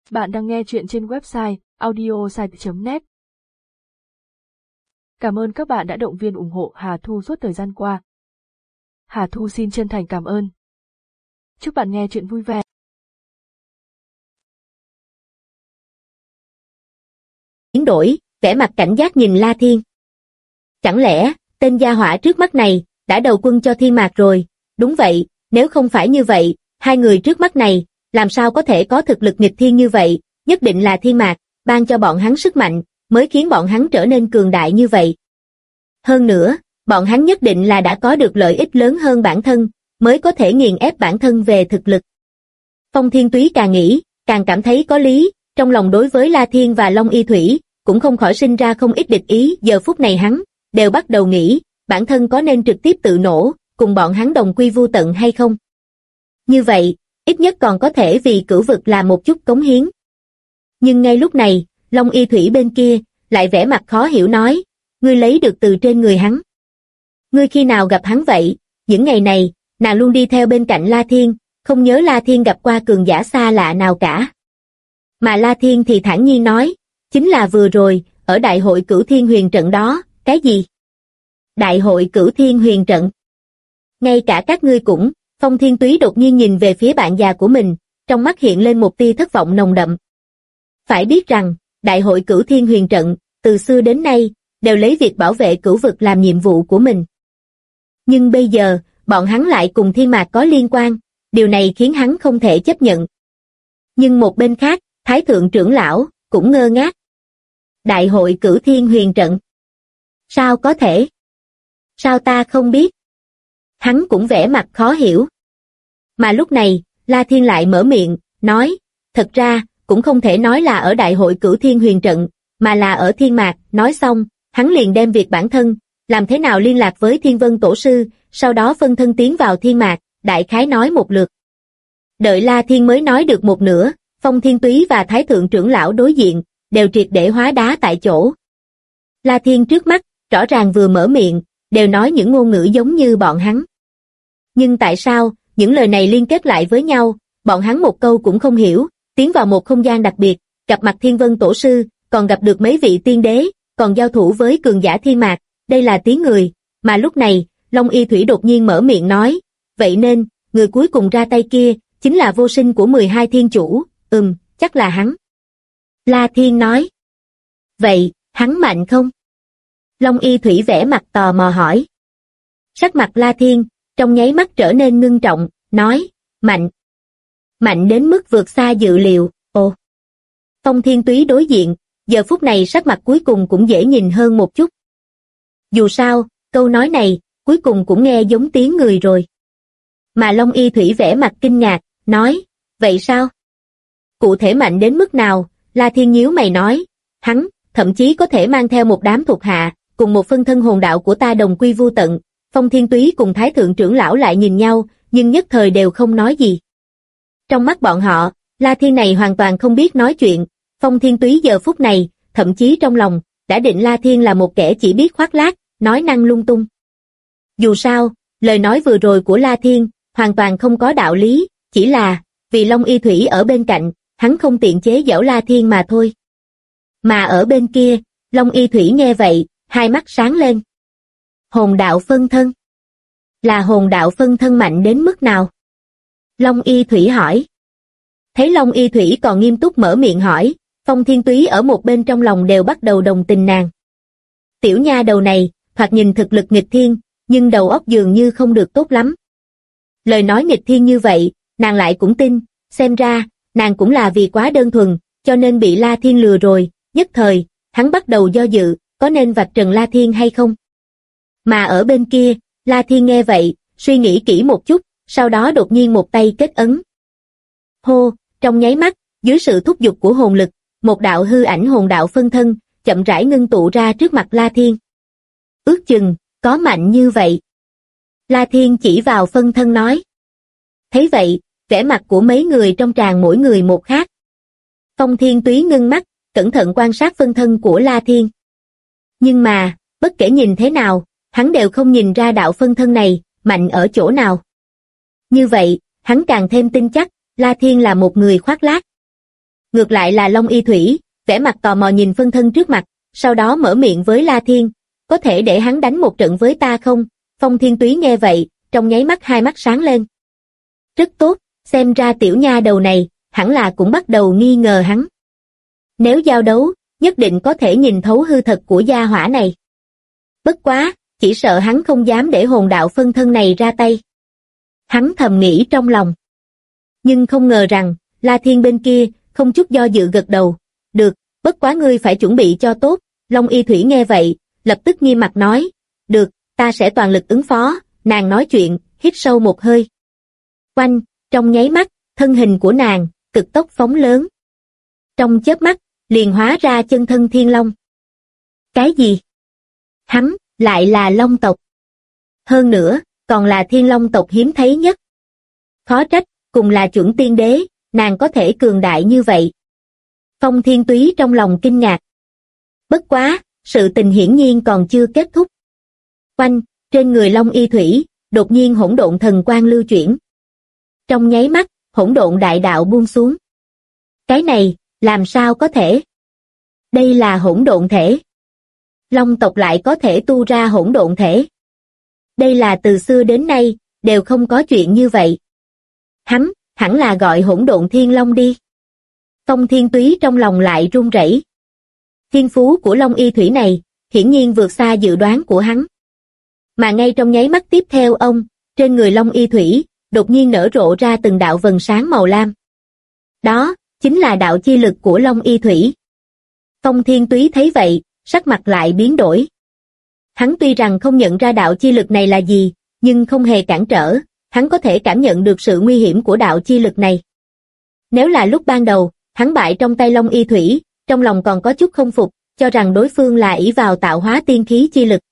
Bạn đang nghe chuyện trên website audiosite.net. Cảm ơn các bạn đã động viên ủng hộ Hà Thu suốt thời gian qua. Hà Thu xin chân thành cảm ơn. Chúc bạn nghe chuyện vui vẻ. Biến đổi, vẻ mặt cảnh giác nhìn La Thiên. Chẳng lẽ, tên gia hỏa trước mắt này, đã đầu quân cho Thiên Mạc rồi? Đúng vậy, nếu không phải như vậy, hai người trước mắt này, làm sao có thể có thực lực nghịch thiên như vậy? Nhất định là Thiên Mạc ban cho bọn hắn sức mạnh, mới khiến bọn hắn trở nên cường đại như vậy. Hơn nữa, bọn hắn nhất định là đã có được lợi ích lớn hơn bản thân, mới có thể nghiền ép bản thân về thực lực. Phong Thiên Túy càng nghĩ, càng cảm thấy có lý, trong lòng đối với La Thiên và Long Y Thủy, cũng không khỏi sinh ra không ít địch ý. Giờ phút này hắn, đều bắt đầu nghĩ, bản thân có nên trực tiếp tự nổ, cùng bọn hắn đồng quy vu tận hay không? Như vậy, ít nhất còn có thể vì cửu vực làm một chút cống hiến. Nhưng ngay lúc này, Long Y Thủy bên kia, lại vẻ mặt khó hiểu nói, ngươi lấy được từ trên người hắn. Ngươi khi nào gặp hắn vậy? Những ngày này, nàng luôn đi theo bên cạnh La Thiên, không nhớ La Thiên gặp qua cường giả xa lạ nào cả. Mà La Thiên thì thản nhiên nói, chính là vừa rồi, ở đại hội Cửu Thiên Huyền Trận đó. Cái gì? Đại hội Cửu Thiên Huyền Trận? Ngay cả các ngươi cũng. Phong Thiên Túy đột nhiên nhìn về phía bạn già của mình, trong mắt hiện lên một tia thất vọng nồng đậm. Phải biết rằng, đại hội Cửu Thiên Huyền Trận, từ xưa đến nay, đều lấy việc bảo vệ cửu vực làm nhiệm vụ của mình. Nhưng bây giờ, bọn hắn lại cùng Thiên Mạc có liên quan, điều này khiến hắn không thể chấp nhận. Nhưng một bên khác, Thái Thượng trưởng lão, cũng ngơ ngác. Đại hội Cửu Thiên Huyền Trận? Sao có thể? Sao ta không biết? Hắn cũng vẻ mặt khó hiểu. Mà lúc này, La Thiên lại mở miệng, nói, thật ra, cũng không thể nói là ở đại hội Cửu Thiên Huyền Trận, mà là ở Thiên Mạc. Nói xong, hắn liền đem việc bản thân, làm thế nào liên lạc với Thiên Vân Tổ Sư, sau đó phân thân tiến vào Thiên Mạc, đại khái nói một lượt. Đợi La Thiên mới nói được một nửa, Phong Thiên Túy và Thái Thượng trưởng lão đối diện, đều triệt để hóa đá tại chỗ. La Thiên trước mắt, rõ ràng vừa mở miệng, đều nói những ngôn ngữ giống như bọn hắn. Nhưng tại sao, những lời này liên kết lại với nhau, bọn hắn một câu cũng không hiểu, tiến vào một không gian đặc biệt, gặp mặt Thiên Vân Tổ Sư, còn gặp được mấy vị tiên đế, còn giao thủ với cường giả Thiên Mạc, đây là tiếng người, mà lúc này, Long Y Thủy đột nhiên mở miệng nói, vậy nên, người cuối cùng ra tay kia, chính là vô sinh của 12 thiên chủ, chắc là hắn. La Thiên nói, vậy, hắn mạnh không? Long Y Thủy vẻ mặt tò mò hỏi. Sắc mặt La Thiên, trong nháy mắt trở nên ngưng trọng, nói, mạnh. Mạnh đến mức vượt xa dự liệu, ồ. Phong Thiên Túy đối diện, giờ phút này sắc mặt cuối cùng cũng dễ nhìn hơn một chút. Dù sao, câu nói này, cuối cùng cũng nghe giống tiếng người rồi. Mà Long Y Thủy vẻ mặt kinh ngạc, nói, vậy sao? Cụ thể mạnh đến mức nào? La Thiên nhíu mày nói, hắn, thậm chí có thể mang theo một đám thuộc hạ, cùng một phân thân hồn đạo của ta đồng quy vu tận. Phong Thiên Túy cùng Thái Thượng trưởng lão lại nhìn nhau, nhưng nhất thời đều không nói gì. Trong mắt bọn họ, La Thiên này hoàn toàn không biết nói chuyện. Phong Thiên Túy giờ phút này, thậm chí trong lòng, đã định La Thiên là một kẻ chỉ biết khoác lác, nói năng lung tung. Dù sao, lời nói vừa rồi của La Thiên, hoàn toàn không có đạo lý, chỉ là, vì Long Y Thủy ở bên cạnh, hắn không tiện chế giễu La Thiên mà thôi. Mà ở bên kia, Long Y Thủy nghe vậy, hai mắt sáng lên. Hồn đạo phân thân? Là hồn đạo phân thân mạnh đến mức nào? Long Y Thủy hỏi. Thấy Long Y Thủy còn nghiêm túc mở miệng hỏi, Phong Thiên Túy ở một bên trong lòng đều bắt đầu đồng tình nàng. Tiểu nha đầu này, thoạt nhìn thực lực nghịch thiên, nhưng đầu óc dường như không được tốt lắm. Lời nói nghịch thiên như vậy, nàng lại cũng tin, xem ra, nàng cũng là vì quá đơn thuần, cho nên bị La Thiên lừa rồi. Nhất thời, hắn bắt đầu do dự, có nên vạch trần La Thiên hay không? Mà ở bên kia, La Thiên nghe vậy, suy nghĩ kỹ một chút, sau đó đột nhiên một tay kết ấn. Hô, trong nháy mắt, dưới sự thúc giục của hồn lực, một đạo hư ảnh hồn đạo phân thân, chậm rãi ngưng tụ ra trước mặt La Thiên. Ước chừng, có mạnh như vậy. La Thiên chỉ vào phân thân nói. Thấy vậy, vẻ mặt của mấy người trong tràng mỗi người một khác. Phong Thiên Túy ngưng mắt, cẩn thận quan sát phân thân của La Thiên. Nhưng mà, bất kể nhìn thế nào, hắn đều không nhìn ra đạo phân thân này, mạnh ở chỗ nào. Như vậy, hắn càng thêm tin chắc, La Thiên là một người khoác lác. ngược lại là Long Y Thủy, vẻ mặt tò mò nhìn phân thân trước mặt, sau đó mở miệng với La Thiên, có thể để hắn đánh một trận với ta không? Phong Thiên Túy nghe vậy, trong nháy mắt hai mắt sáng lên. Rất tốt, xem ra tiểu nha đầu này, hẳn là cũng bắt đầu nghi ngờ hắn. Nếu giao đấu, nhất định có thể nhìn thấu hư thật của gia hỏa này. Bất quá, chỉ sợ hắn không dám để hồn đạo phân thân này ra tay. Hắn thầm nghĩ trong lòng. Nhưng không ngờ rằng, La Thiên bên kia, không chút do dự gật đầu. Được, bất quá ngươi phải chuẩn bị cho tốt. Long Y Thủy nghe vậy, lập tức nghiêm mặt nói. Được, ta sẽ toàn lực ứng phó. Nàng nói chuyện, hít sâu một hơi. Oanh, trong nháy mắt, thân hình của nàng, cực tốc phóng lớn. Trong chớp mắt, liền hóa ra chân thân Thiên Long. Cái gì? Hắn, lại là Long tộc. Hơn nữa, còn là Thiên Long tộc hiếm thấy nhất. Khó trách, cùng là chuẩn tiên đế, nàng có thể cường đại như vậy. Phong Thiên Túy trong lòng kinh ngạc. Bất quá, sự tình hiển nhiên còn chưa kết thúc. Oanh, trên người Long Y Thủy, đột nhiên hỗn độn thần quang lưu chuyển. Trong nháy mắt, hỗn độn đại đạo buông xuống. Cái này, làm sao có thể? Đây là hỗn độn thể. Long tộc lại có thể tu ra hỗn độn thể. Đây là từ xưa đến nay, đều không có chuyện như vậy. Hắn, hẳn là gọi hỗn độn thiên long đi. Phong Thiên Túy trong lòng lại run rẩy. Thiên phú của Long Y Thủy này, hiển nhiên vượt xa dự đoán của hắn. Mà ngay trong nháy mắt tiếp theo ông, trên người Long Y Thủy, đột nhiên nở rộ ra từng đạo vầng sáng màu lam. Đó, chính là đạo chi lực của Long Y Thủy. Phong Thiên Túy thấy vậy, sắc mặt lại biến đổi. Hắn tuy rằng không nhận ra đạo chi lực này là gì, nhưng không hề cản trở, hắn có thể cảm nhận được sự nguy hiểm của đạo chi lực này. Nếu là lúc ban đầu, hắn bại trong tay Long Y Thủy, trong lòng còn có chút không phục, cho rằng đối phương là ỷ vào tạo hóa tiên khí chi lực.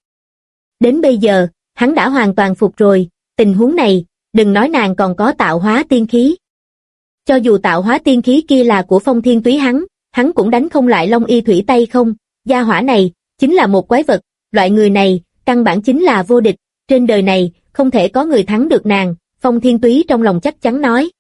Đến bây giờ, hắn đã hoàn toàn phục rồi, tình huống này, đừng nói nàng còn có tạo hóa tiên khí. Cho dù tạo hóa tiên khí kia là của Phong Thiên Túy hắn cũng đánh không lại Long Y Thủy tay không, gia hỏa này, chính là một quái vật, loại người này, căn bản chính là vô địch, trên đời này, không thể có người thắng được nàng, Phong Thiên Túy trong lòng chắc chắn nói.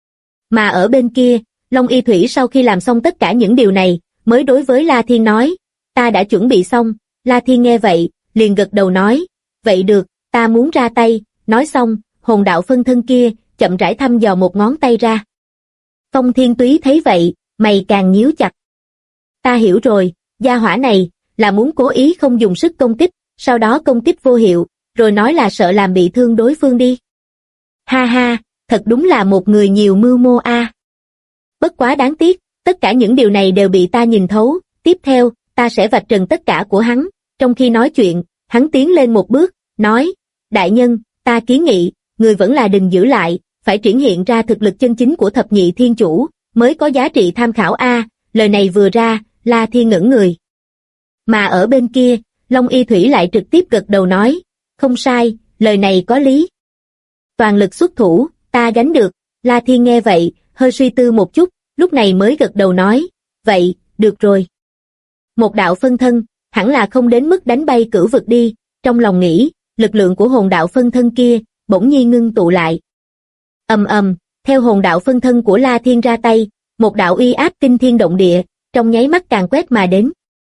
Mà ở bên kia, Long Y Thủy sau khi làm xong tất cả những điều này, mới đối với La Thiên nói, ta đã chuẩn bị xong, La Thiên nghe vậy, liền gật đầu nói, vậy được, ta muốn ra tay, nói xong, hồn đạo phân thân kia, chậm rãi thăm dò một ngón tay ra. Phong Thiên Túy thấy vậy, mày càng nhíu chặt. Ta hiểu rồi, gia hỏa này, là muốn cố ý không dùng sức công kích, sau đó công kích vô hiệu, rồi nói là sợ làm bị thương đối phương đi. Ha ha, thật đúng là một người nhiều mưu mô a. Bất quá đáng tiếc, tất cả những điều này đều bị ta nhìn thấu, tiếp theo, ta sẽ vạch trần tất cả của hắn. Trong khi nói chuyện, hắn tiến lên một bước, nói, đại nhân, ta kiến nghị, người vẫn là đừng giữ lại, phải triển hiện ra thực lực chân chính của thập nhị thiên chủ, mới có giá trị tham khảo a. Lời này vừa ra, La Thiên ngẩn người. Mà ở bên kia, Long Y Thủy lại trực tiếp gật đầu nói, không sai, lời này có lý. Toàn lực xuất thủ, ta gánh được. La Thiên nghe vậy, hơi suy tư một chút, lúc này mới gật đầu nói, vậy, được rồi. Một đạo phân thân, hẳn là không đến mức đánh bay cửu vực đi, trong lòng nghĩ, lực lượng của hồn đạo phân thân kia, bỗng nhiên ngưng tụ lại. Ầm ầm, theo hồn đạo phân thân của La Thiên ra tay, một đạo uy áp kinh thiên động địa, trong nháy mắt càn quét mà đến.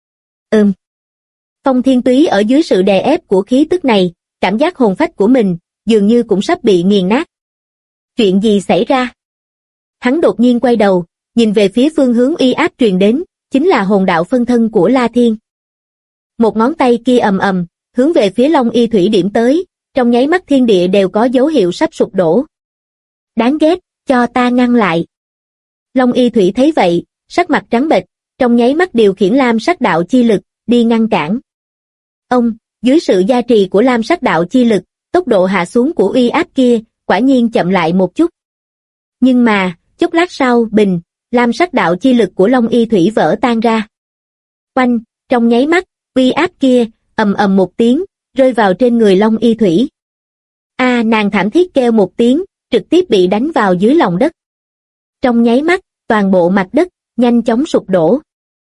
Phong Thiên Túy ở dưới sự đè ép của khí tức này, cảm giác hồn phách của mình, dường như cũng sắp bị nghiền nát. Chuyện gì xảy ra? Hắn đột nhiên quay đầu, nhìn về phía phương hướng uy áp truyền đến, chính là hồn đạo phân thân của La Thiên. Một ngón tay kia ầm ầm, hướng về phía Long Y Thủy điểm tới, trong nháy mắt thiên địa đều có dấu hiệu sắp sụp đổ. Đáng ghét, cho ta ngăn lại. Long Y Thủy thấy vậy, sắc mặt trắng bệch, trong nháy mắt điều khiển lam sắc đạo chi lực, đi ngăn cản. Dưới sự gia trì của lam sắc đạo chi lực, tốc độ hạ xuống của uy áp kia, quả nhiên chậm lại một chút. Nhưng mà, chốc lát sau, bình, lam sắc đạo chi lực của Long Y Thủy vỡ tan ra. Oanh, trong nháy mắt, uy áp kia, ầm ầm một tiếng, rơi vào trên người Long Y Thủy. Nàng thảm thiết kêu một tiếng, trực tiếp bị đánh vào dưới lòng đất. Trong nháy mắt, toàn bộ mặt đất, nhanh chóng sụp đổ.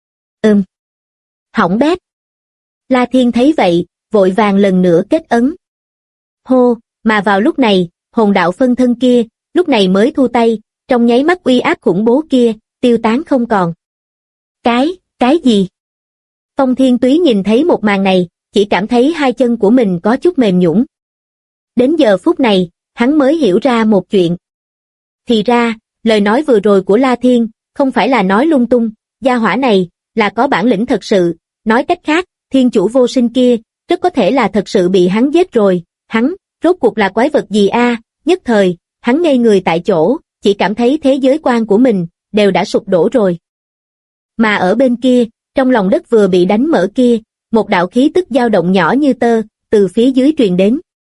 Hỏng bét. La Thiên thấy vậy, vội vàng lần nữa kết ấn. Hô, mà vào lúc này, hồn đạo phân thân kia, lúc này mới thu tay, trong nháy mắt uy áp khủng bố kia, tiêu tán không còn. Cái gì? Phong Thiên Túy nhìn thấy một màn này, chỉ cảm thấy hai chân của mình có chút mềm nhũn. Đến giờ phút này, hắn mới hiểu ra một chuyện. Thì ra, lời nói vừa rồi của La Thiên, không phải là nói lung tung, gia hỏa này, là có bản lĩnh thật sự, nói cách khác, thiên chủ vô sinh kia, rất có thể là thật sự bị hắn giết rồi, hắn, rốt cuộc là quái vật gì a? Nhất thời, hắn ngây người tại chỗ, chỉ cảm thấy thế giới quan của mình, đều đã sụp đổ rồi. Mà ở bên kia, trong lòng đất vừa bị đánh mở kia, một đạo khí tức dao động nhỏ như tơ, từ phía dưới truyền đến.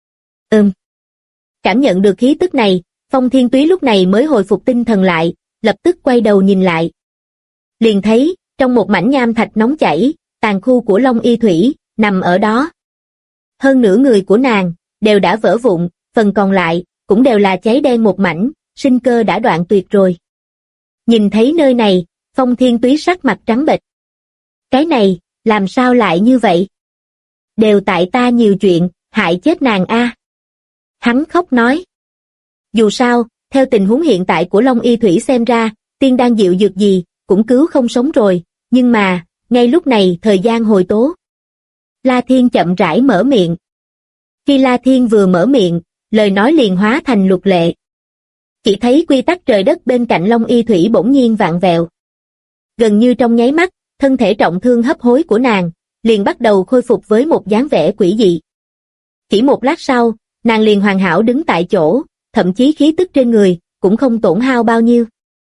Cảm nhận được khí tức này, Phong Thiên Túy lúc này mới hồi phục tinh thần lại, lập tức quay đầu nhìn lại. Liền thấy, trong một mảnh nham thạch nóng chảy, tàn khu của Long Y Thủy, nằm ở đó. Hơn nửa người của nàng, đều đã vỡ vụn, phần còn lại, cũng đều là cháy đen một mảnh, sinh cơ đã đoạn tuyệt rồi. Nhìn thấy nơi này, Phong Thiên Túy sắc mặt trắng bệch. Cái này, làm sao lại như vậy? Đều tại ta nhiều chuyện, hại chết nàng a. Hắn khóc nói. Dù sao, theo tình huống hiện tại của Long Y Thủy xem ra, tiên đan diệu dược gì, cũng cứu không sống rồi, nhưng mà, ngay lúc này thời gian hồi tố. La Thiên chậm rãi mở miệng. Khi La Thiên vừa mở miệng, lời nói liền hóa thành luật lệ. Chỉ thấy quy tắc trời đất bên cạnh Long Y Thủy bỗng nhiên vạn vẹo. Gần như trong nháy mắt, thân thể trọng thương hấp hối của nàng, liền bắt đầu khôi phục với một dáng vẻ quỷ dị. Chỉ một lát sau, nàng liền hoàn hảo đứng tại chỗ, thậm chí khí tức trên người, cũng không tổn hao bao nhiêu.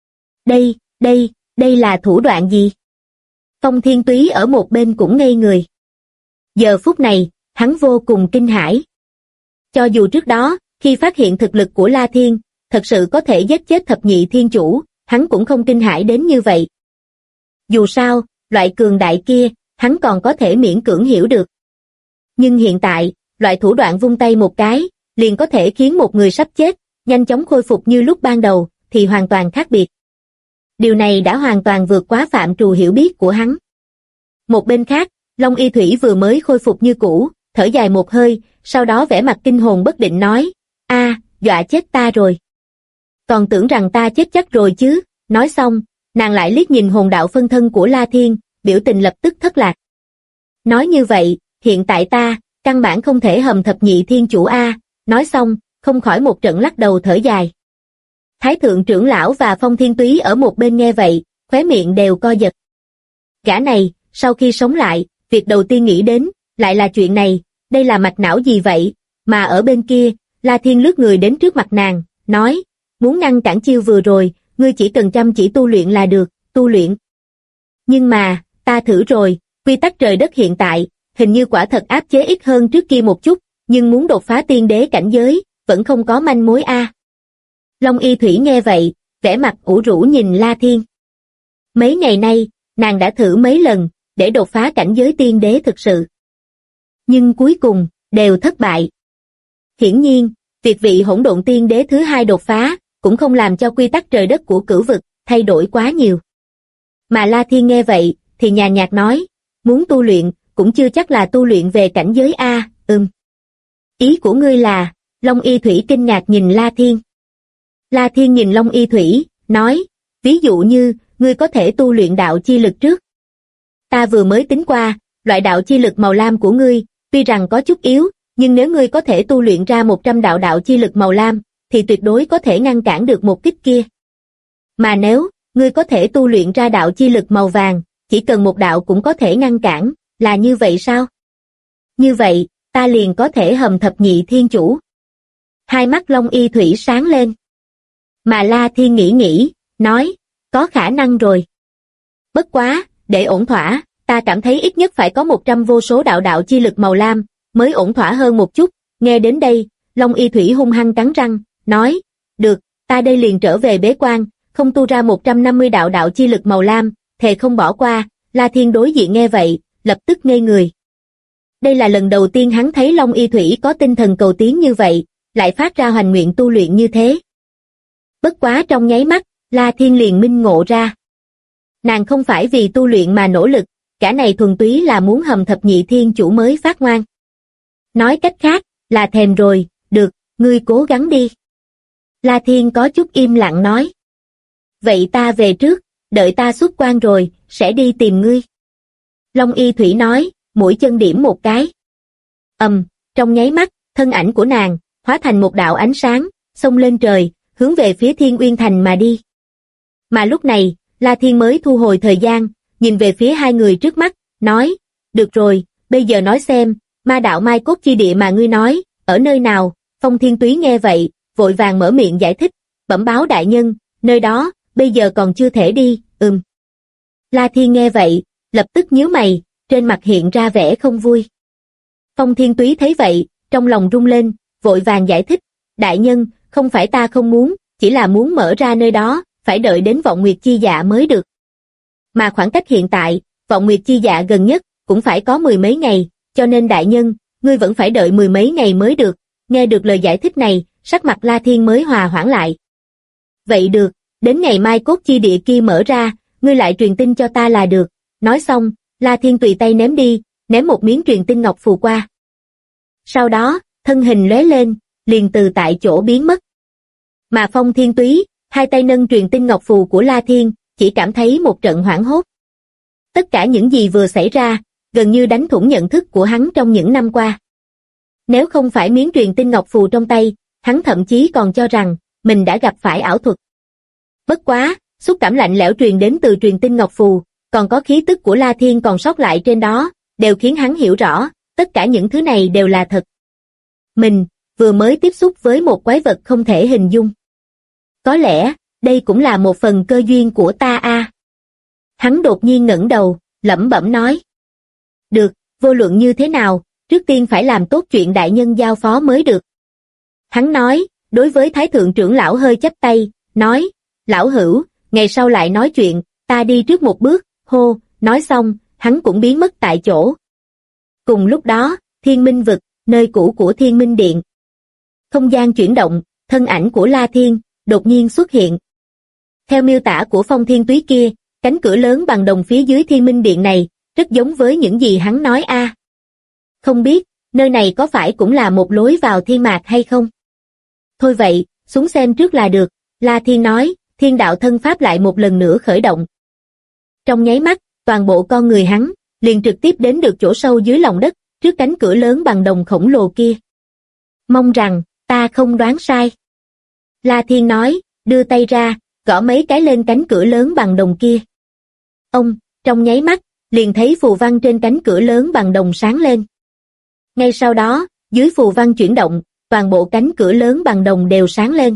Đây là thủ đoạn gì? Phong Thiên Túy ở một bên cũng ngây người. Giờ phút này, hắn vô cùng kinh hãi. Cho dù trước đó, khi phát hiện thực lực của La Thiên, thật sự có thể giết chết thập nhị thiên chủ, hắn cũng không kinh hãi đến như vậy. Dù sao, loại cường đại kia, hắn còn có thể miễn cưỡng hiểu được. Nhưng hiện tại, loại thủ đoạn vung tay một cái, liền có thể khiến một người sắp chết, nhanh chóng khôi phục như lúc ban đầu, thì hoàn toàn khác biệt. Điều này đã hoàn toàn vượt quá phạm trù hiểu biết của hắn. Một bên khác, Long Y Thủy vừa mới khôi phục như cũ, thở dài một hơi, sau đó vẻ mặt kinh hồn bất định nói, dọa chết ta rồi. Còn tưởng rằng ta chết chắc rồi chứ, nói xong, nàng lại liếc nhìn hồn đạo phân thân của La Thiên, biểu tình lập tức thất lạc. Nói như vậy, hiện tại ta, căn bản không thể hầm thập nhị thiên chủ a. Nói xong, không khỏi một trận lắc đầu thở dài. Thái thượng trưởng lão và Phong Thiên Túy ở một bên nghe vậy, khóe miệng đều co giật. Gã này, sau khi sống lại, việc đầu tiên nghĩ đến, lại là chuyện này, đây là mạch não gì vậy? Mà ở bên kia, La Thiên lướt người đến trước mặt nàng, nói, muốn ngăn cản chiêu vừa rồi, ngươi chỉ cần chăm chỉ tu luyện là được, tu luyện. Nhưng mà, ta thử rồi, quy tắc trời đất hiện tại, hình như quả thật áp chế ít hơn trước kia một chút, nhưng muốn đột phá tiên đế cảnh giới, vẫn không có manh mối a. Long Y Thủy nghe vậy, vẻ mặt ủ rũ nhìn La Thiên. Mấy ngày nay, nàng đã thử mấy lần, để đột phá cảnh giới tiên đế thực sự. Nhưng cuối cùng, đều thất bại. Hiển nhiên, việc vị hỗn độn tiên đế thứ hai đột phá, cũng không làm cho quy tắc trời đất của cửu vực, thay đổi quá nhiều. Mà La Thiên nghe vậy, thì nhàn nhạt nói, muốn tu luyện, cũng chưa chắc là tu luyện về cảnh giới a. Ý của ngươi là, Long Y Thủy kinh ngạc nhìn La Thiên. La Thiên nhìn Long Y Thủy, nói, ví dụ như, ngươi có thể tu luyện đạo chi lực trước. Ta vừa mới tính qua, loại đạo chi lực màu lam của ngươi, tuy rằng có chút yếu, nhưng nếu ngươi có thể tu luyện ra 100 đạo chi lực màu lam, thì tuyệt đối có thể ngăn cản được một kích kia. Mà nếu, ngươi có thể tu luyện ra đạo chi lực màu vàng, chỉ cần một đạo cũng có thể ngăn cản, là như vậy sao? Như vậy, ta liền có thể hầm thập nhị thiên chủ. Hai mắt Long Y Thủy sáng lên. Mà La Thiên nghĩ, nói, có khả năng rồi. Bất quá, để ổn thỏa, ta cảm thấy ít nhất phải có 100 vô số đạo chi lực màu lam, mới ổn thỏa hơn một chút. Nghe đến đây, Long Y Thủy hung hăng cắn răng, nói, được, ta đây liền trở về bế quan, không tu ra 150 đạo chi lực màu lam, thề không bỏ qua. La Thiên đối diện nghe vậy, lập tức ngây người. Đây là lần đầu tiên hắn thấy Long Y Thủy có tinh thần cầu tiến như vậy, lại phát ra hoành nguyện tu luyện như thế. Bất quá trong nháy mắt, La Thiên liền minh ngộ ra. Nàng không phải vì tu luyện mà nỗ lực, cả này thuần túy là muốn hầm thập nhị thiên chủ mới phát ngoan. Nói cách khác, là thèm rồi, được, ngươi cố gắng đi. La Thiên có chút im lặng nói. Vậy ta về trước, đợi ta xuất quan rồi, sẽ đi tìm ngươi. Long Y Thủy nói, mũi chân điểm một cái. Trong nháy mắt, thân ảnh của nàng, hóa thành một đạo ánh sáng, xông lên trời, hướng về phía Thiên Uyên Thành mà đi. Mà lúc này, La Thiên mới thu hồi thời gian, nhìn về phía hai người trước mắt, nói, được rồi, bây giờ nói xem, ma đạo Mai Cốt Chi Địa mà ngươi nói, ở nơi nào? Phong Thiên Túy nghe vậy, vội vàng mở miệng giải thích, bẩm báo đại nhân, nơi đó, bây giờ còn chưa thể đi, La Thiên nghe vậy, lập tức nhíu mày, trên mặt hiện ra vẻ không vui. Phong Thiên Túy thấy vậy, trong lòng rung lên, vội vàng giải thích, đại nhân, không phải ta không muốn, chỉ là muốn mở ra nơi đó, phải đợi đến Vọng Nguyệt Chi Dạ mới được. Mà khoảng cách hiện tại, Vọng Nguyệt Chi Dạ gần nhất, cũng phải có 10 mấy ngày, cho nên đại nhân, ngươi vẫn phải đợi 10 mấy ngày mới được. Nghe được lời giải thích này, sắc mặt La Thiên mới hòa hoãn lại. Vậy được, đến ngày Mai Cốt Chi Địa kia mở ra, ngươi lại truyền tin cho ta là được. Nói xong, La Thiên tùy tay ném đi, ném một miếng truyền tin ngọc phù qua. Sau đó, thân hình lóe lên, liền từ tại chỗ biến mất. Mà Phong Thiên Túy, hai tay nâng truyền tin ngọc phù của La Thiên, chỉ cảm thấy một trận hoảng hốt. Tất cả những gì vừa xảy ra, gần như đánh thủng nhận thức của hắn trong những năm qua. Nếu không phải miếng truyền tin ngọc phù trong tay, hắn thậm chí còn cho rằng mình đã gặp phải ảo thuật. Bất quá, xúc cảm lạnh lẽo truyền đến từ truyền tin ngọc phù, còn có khí tức của La Thiên còn sót lại trên đó, đều khiến hắn hiểu rõ, tất cả những thứ này đều là thật. Mình vừa mới tiếp xúc với một quái vật không thể hình dung. Có lẽ, đây cũng là một phần cơ duyên của ta a. Hắn đột nhiên ngẩng đầu, lẩm bẩm nói. Được, vô luận như thế nào, trước tiên phải làm tốt chuyện đại nhân giao phó mới được. Hắn nói, đối với Thái Thượng trưởng lão hơi chắp tay, nói, lão hữu, ngày sau lại nói chuyện, ta đi trước một bước, hô, nói xong, hắn cũng biến mất tại chỗ. Cùng lúc đó, Thiên Minh vực, nơi cũ của Thiên Minh Điện. Không gian chuyển động, thân ảnh của La Thiên, đột nhiên xuất hiện. Theo miêu tả của Phong Thiên Túy kia, cánh cửa lớn bằng đồng phía dưới Thiên Minh Điện này, rất giống với những gì hắn nói a. Không biết, nơi này có phải cũng là một lối vào thiên mạc hay không? Thôi vậy, xuống xem trước là được, La Thiên nói, thiên đạo thân pháp lại một lần nữa khởi động. Trong nháy mắt, toàn bộ con người hắn, liền trực tiếp đến được chỗ sâu dưới lòng đất, trước cánh cửa lớn bằng đồng khổng lồ kia. Mong rằng, ta không đoán sai. La Thiên nói, đưa tay ra, gõ mấy cái lên cánh cửa lớn bằng đồng kia. Trong nháy mắt, liền thấy phù văn trên cánh cửa lớn bằng đồng sáng lên. Ngay sau đó, dưới phù văn chuyển động, toàn bộ cánh cửa lớn bằng đồng đều sáng lên.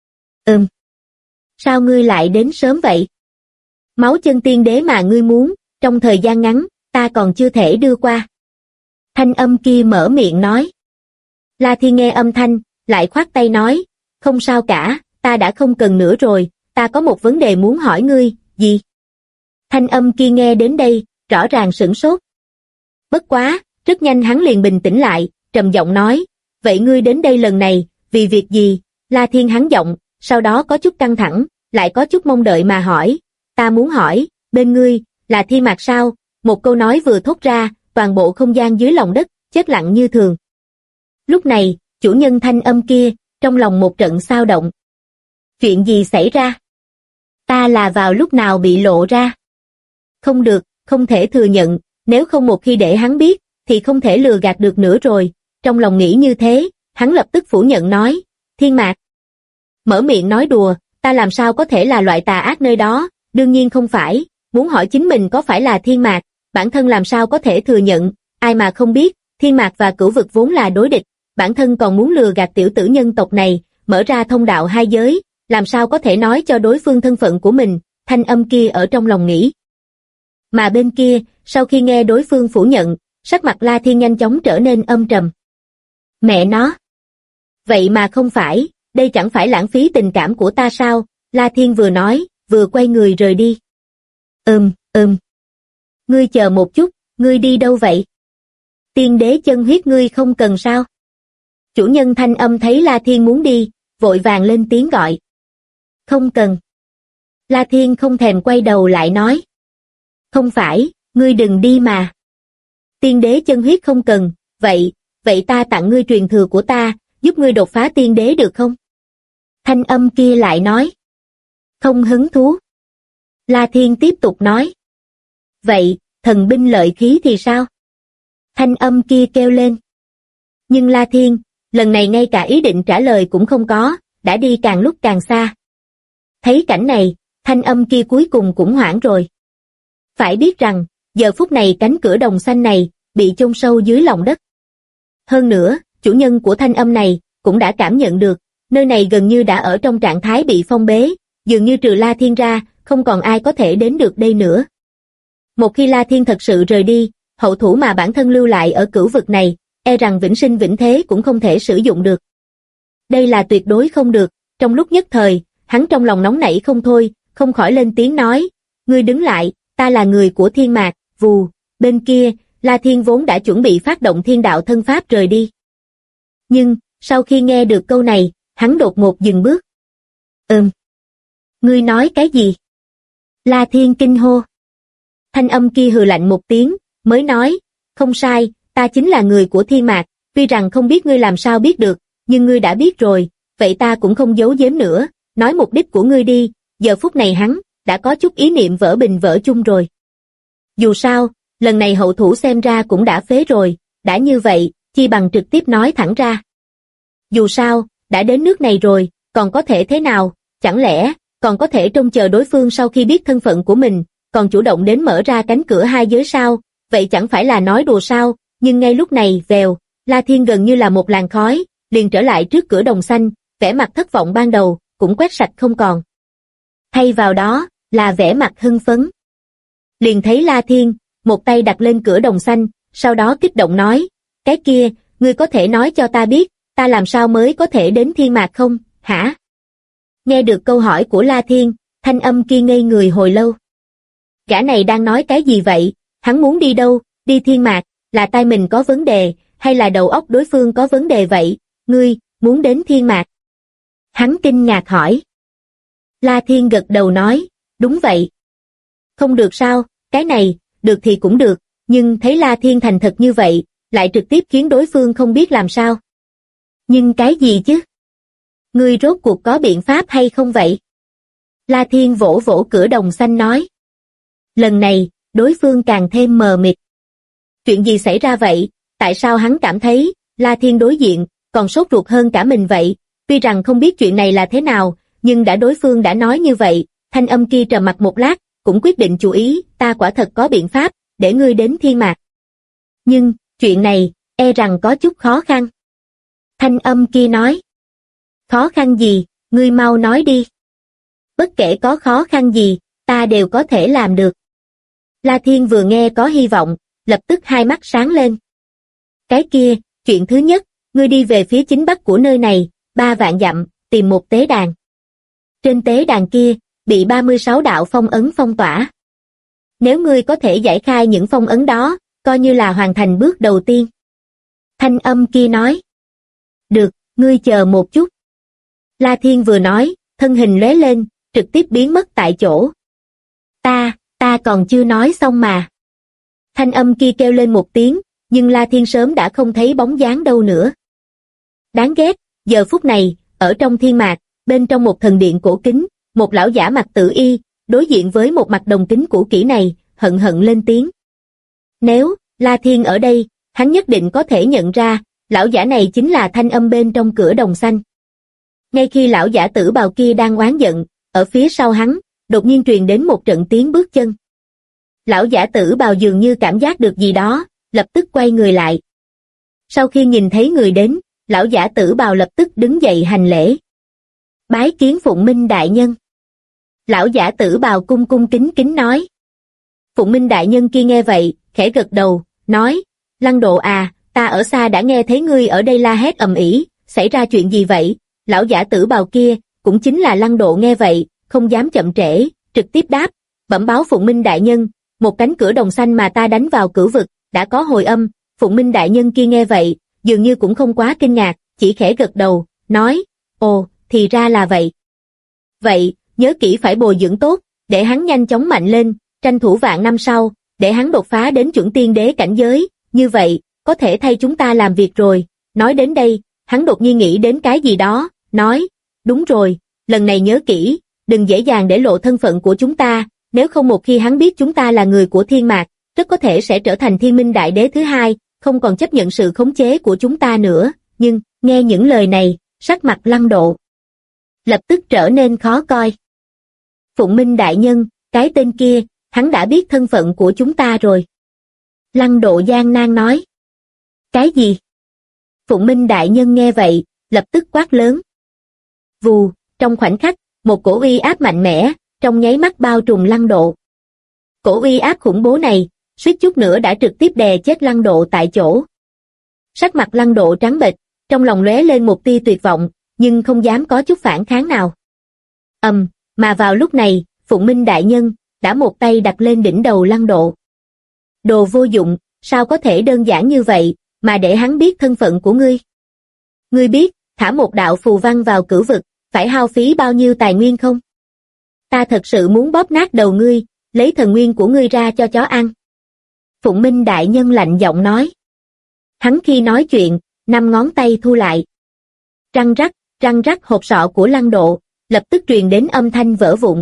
Sao ngươi lại đến sớm vậy? Máu chân tiên đế mà ngươi muốn, trong thời gian ngắn, ta còn chưa thể đưa qua. Thanh âm kia mở miệng nói. La Thiên nghe âm thanh, lại khoát tay nói, không sao cả, ta đã không cần nữa rồi, ta có một vấn đề muốn hỏi ngươi, gì? Thanh âm kia nghe đến đây, rõ ràng sửng sốt. Bất quá, rất nhanh hắn liền bình tĩnh lại, trầm giọng nói, vậy ngươi đến đây lần này, vì việc gì? La Thiên hắn giọng, sau đó có chút căng thẳng, lại có chút mong đợi mà hỏi, ta muốn hỏi, bên ngươi, là Thi Mạc sao? Một câu nói vừa thốt ra, toàn bộ không gian dưới lòng đất, chết lặng như thường. Lúc này, chủ nhân thanh âm kia, trong lòng một trận xao động. Chuyện gì xảy ra? Ta là vào lúc nào bị lộ ra? Không được, không thể thừa nhận, nếu không một khi để hắn biết, thì không thể lừa gạt được nữa rồi. Trong lòng nghĩ như thế, hắn lập tức phủ nhận nói, Thiên Mạc. Mở miệng nói đùa, ta làm sao có thể là loại tà ác nơi đó, đương nhiên không phải, muốn hỏi chính mình có phải là Thiên Mạc, bản thân làm sao có thể thừa nhận, ai mà không biết, Thiên Mạc và Cửu Vực vốn là đối địch, bản thân còn muốn lừa gạt tiểu tử nhân tộc này, mở ra thông đạo hai giới, làm sao có thể nói cho đối phương thân phận của mình, thanh âm kia ở trong lòng nghĩ. Mà bên kia, sau khi nghe đối phương phủ nhận, sắc mặt La Thiên nhanh chóng trở nên âm trầm. Mẹ nó! Vậy mà không phải, đây chẳng phải lãng phí tình cảm của ta sao? La Thiên vừa nói, vừa quay người rời đi. Ngươi chờ một chút, ngươi đi đâu vậy? Tiên đế chân huyết ngươi không cần sao? Chủ nhân thanh âm thấy La Thiên muốn đi, vội vàng lên tiếng gọi. Không cần. La Thiên không thèm quay đầu lại nói. Không phải, ngươi đừng đi mà. Tiên đế chân huyết không cần, vậy ta tặng ngươi truyền thừa của ta, giúp ngươi đột phá tiên đế được không? Thanh âm kia lại nói. Không hứng thú. La Thiên tiếp tục nói. Vậy, thần binh lợi khí thì sao? Thanh âm kia kêu lên. Nhưng La Thiên, lần này ngay cả ý định trả lời cũng không có, đã đi càng lúc càng xa. Thấy cảnh này, thanh âm kia cuối cùng cũng hoảng rồi. Phải biết rằng, giờ phút này cánh cửa đồng xanh này, bị chôn sâu dưới lòng đất. Hơn nữa, chủ nhân của thanh âm này, cũng đã cảm nhận được, nơi này gần như đã ở trong trạng thái bị phong bế, dường như trừ La Thiên ra, không còn ai có thể đến được đây nữa. Một khi La Thiên thật sự rời đi, hậu thủ mà bản thân lưu lại ở cửu vực này, e rằng vĩnh sinh vĩnh thế cũng không thể sử dụng được. Đây là tuyệt đối không được, trong lúc nhất thời, hắn trong lòng nóng nảy không thôi, không khỏi lên tiếng nói, ngươi đứng lại, ta là người của thiên mạc, vù, bên kia, La Thiên vốn đã chuẩn bị phát động thiên đạo thân pháp rời đi. Nhưng, sau khi nghe được câu này, hắn đột ngột dừng bước. Ngươi nói cái gì? La Thiên kinh hô. Thanh âm kia hừ lạnh một tiếng, mới nói, không sai, ta chính là người của thiên mạc, tuy rằng không biết ngươi làm sao biết được, nhưng ngươi đã biết rồi, vậy ta cũng không giấu giếm nữa, nói mục đích của ngươi đi, giờ phút này hắn, đã có chút ý niệm vỡ bình vỡ chung rồi. Dù sao, lần này hậu thủ xem ra cũng đã phế rồi, đã như vậy, chi bằng trực tiếp nói thẳng ra. Dù sao, đã đến nước này rồi, còn có thể thế nào, chẳng lẽ, còn có thể trông chờ đối phương sau khi biết thân phận của mình, còn chủ động đến mở ra cánh cửa hai giới sao, vậy chẳng phải là nói đùa sao, nhưng ngay lúc này, vèo, La Thiên gần như là một làn khói, liền trở lại trước cửa đồng xanh, vẻ mặt thất vọng ban đầu, cũng quét sạch không còn. Thay vào đó, là vẻ mặt hưng phấn. Liền thấy La Thiên, một tay đặt lên cửa đồng xanh, sau đó kích động nói, cái kia, ngươi có thể nói cho ta biết, ta làm sao mới có thể đến thiên mạc không, hả? Nghe được câu hỏi của La Thiên, thanh âm kia ngây người hồi lâu. Gã này đang nói cái gì vậy, hắn muốn đi đâu, đi thiên mạc, là tai mình có vấn đề, hay là đầu óc đối phương có vấn đề vậy, ngươi, muốn đến thiên mạc? Hắn kinh ngạc hỏi. La Thiên gật đầu nói, đúng vậy. Không được sao, cái này, được thì cũng được, nhưng thấy La Thiên thành thật như vậy, lại trực tiếp khiến đối phương không biết làm sao. Nhưng cái gì chứ? Ngươi rốt cuộc có biện pháp hay không vậy? La Thiên vỗ vỗ cửa đồng xanh nói. Lần này, đối phương càng thêm mờ mịt. Chuyện gì xảy ra vậy? Tại sao hắn cảm thấy, La Thiên đối diện, còn sốt ruột hơn cả mình vậy? Tuy rằng không biết chuyện này là thế nào, nhưng đối phương đã nói như vậy, thanh âm kia trầm mặc một lát, cũng quyết định chú ý, ta quả thật có biện pháp, để ngươi đến thiên mạc. Nhưng, chuyện này, e rằng có chút khó khăn. Thanh âm kia nói. Khó khăn gì, ngươi mau nói đi. Bất kể có khó khăn gì, ta đều có thể làm được. La Thiên vừa nghe có hy vọng, lập tức hai mắt sáng lên. Cái kia, chuyện thứ nhất, ngươi đi về phía chính bắc của nơi này, 3 vạn dặm, tìm một tế đàn. Trên tế đàn kia, bị 36 đạo phong ấn phong tỏa. Nếu ngươi có thể giải khai những phong ấn đó, coi như là hoàn thành bước đầu tiên. Thanh âm kia nói. Được, ngươi chờ một chút. La Thiên vừa nói, thân hình lóe lên, trực tiếp biến mất tại chỗ. Ta còn chưa nói xong mà. Thanh âm kia kêu lên một tiếng, nhưng La Thiên sớm đã không thấy bóng dáng đâu nữa. Đáng ghét, giờ phút này, ở trong thiên mạc, bên trong một thần điện cổ kính, một lão giả mặt tử y, đối diện với một mặt đồng kính cũ kỹ này, hận hận lên tiếng. Nếu, La Thiên ở đây, hắn nhất định có thể nhận ra, lão giả này chính là thanh âm bên trong cửa đồng xanh. Ngay khi lão giả tử bào kia đang oán giận, ở phía sau hắn, đột nhiên truyền đến một trận tiếng bước chân. Lão giả tử bào dường như cảm giác được gì đó, lập tức quay người lại. Sau khi nhìn thấy người đến, lão giả tử bào lập tức đứng dậy hành lễ. Bái kiến Phụng Minh đại nhân. Lão giả tử bào cung cung kính kính nói. Phụng Minh đại nhân kia nghe vậy, khẽ gật đầu, nói, Lăng Độ à, ta ở xa đã nghe thấy ngươi ở đây la hét ầm ĩ, xảy ra chuyện gì vậy? Lão giả tử bào kia, cũng chính là Lăng Độ nghe vậy, không dám chậm trễ, trực tiếp đáp, bẩm báo Phụng Minh đại nhân, một cánh cửa đồng xanh mà ta đánh vào cửu vực, đã có hồi âm. Phụng Minh đại nhân kia nghe vậy, dường như cũng không quá kinh ngạc, chỉ khẽ gật đầu, nói, ồ, thì ra là vậy. Vậy, nhớ kỹ phải bồi dưỡng tốt, để hắn nhanh chóng mạnh lên, tranh thủ vạn năm sau, để hắn đột phá đến chuẩn tiên đế cảnh giới, như vậy, có thể thay chúng ta làm việc rồi. Nói đến đây, hắn đột nhiên nghĩ đến cái gì đó, nói, đúng rồi, lần này nhớ kỹ, đừng dễ dàng để lộ thân phận của chúng ta, nếu không một khi hắn biết chúng ta là người của thiên mạc, rất có thể sẽ trở thành thiên minh đại đế thứ hai, không còn chấp nhận sự khống chế của chúng ta nữa. Nhưng, nghe những lời này, sắc mặt Lăng Độ lập tức trở nên khó coi. Phụng Minh đại nhân, cái tên kia, hắn đã biết thân phận của chúng ta rồi. Lăng Độ gian nan nói. Cái gì? Phụng Minh đại nhân nghe vậy, lập tức quát lớn. Vù, trong khoảnh khắc, một cổ uy áp mạnh mẽ, trong nháy mắt bao trùm Lăng Độ. Cổ uy áp khủng bố này, suýt chút nữa đã trực tiếp đè chết Lăng Độ tại chỗ. Sắc mặt Lăng Độ trắng bệch, trong lòng lóe lên một tia tuyệt vọng, nhưng không dám có chút phản kháng nào. Mà vào lúc này, Phụng Minh đại nhân đã một tay đặt lên đỉnh đầu Lăng Độ. Đồ vô dụng, sao có thể đơn giản như vậy mà để hắn biết thân phận của ngươi? Ngươi biết, thả một đạo phù văn vào cửu vực, phải hao phí bao nhiêu tài nguyên không? Ta thật sự muốn bóp nát đầu ngươi, lấy thần nguyên của ngươi ra cho chó ăn. Phụng Minh đại nhân lạnh giọng nói. Hắn khi nói chuyện, 5 ngón tay thu lại. Răng rắc hộp sọ của Lăng Độ, lập tức truyền đến âm thanh vỡ vụn.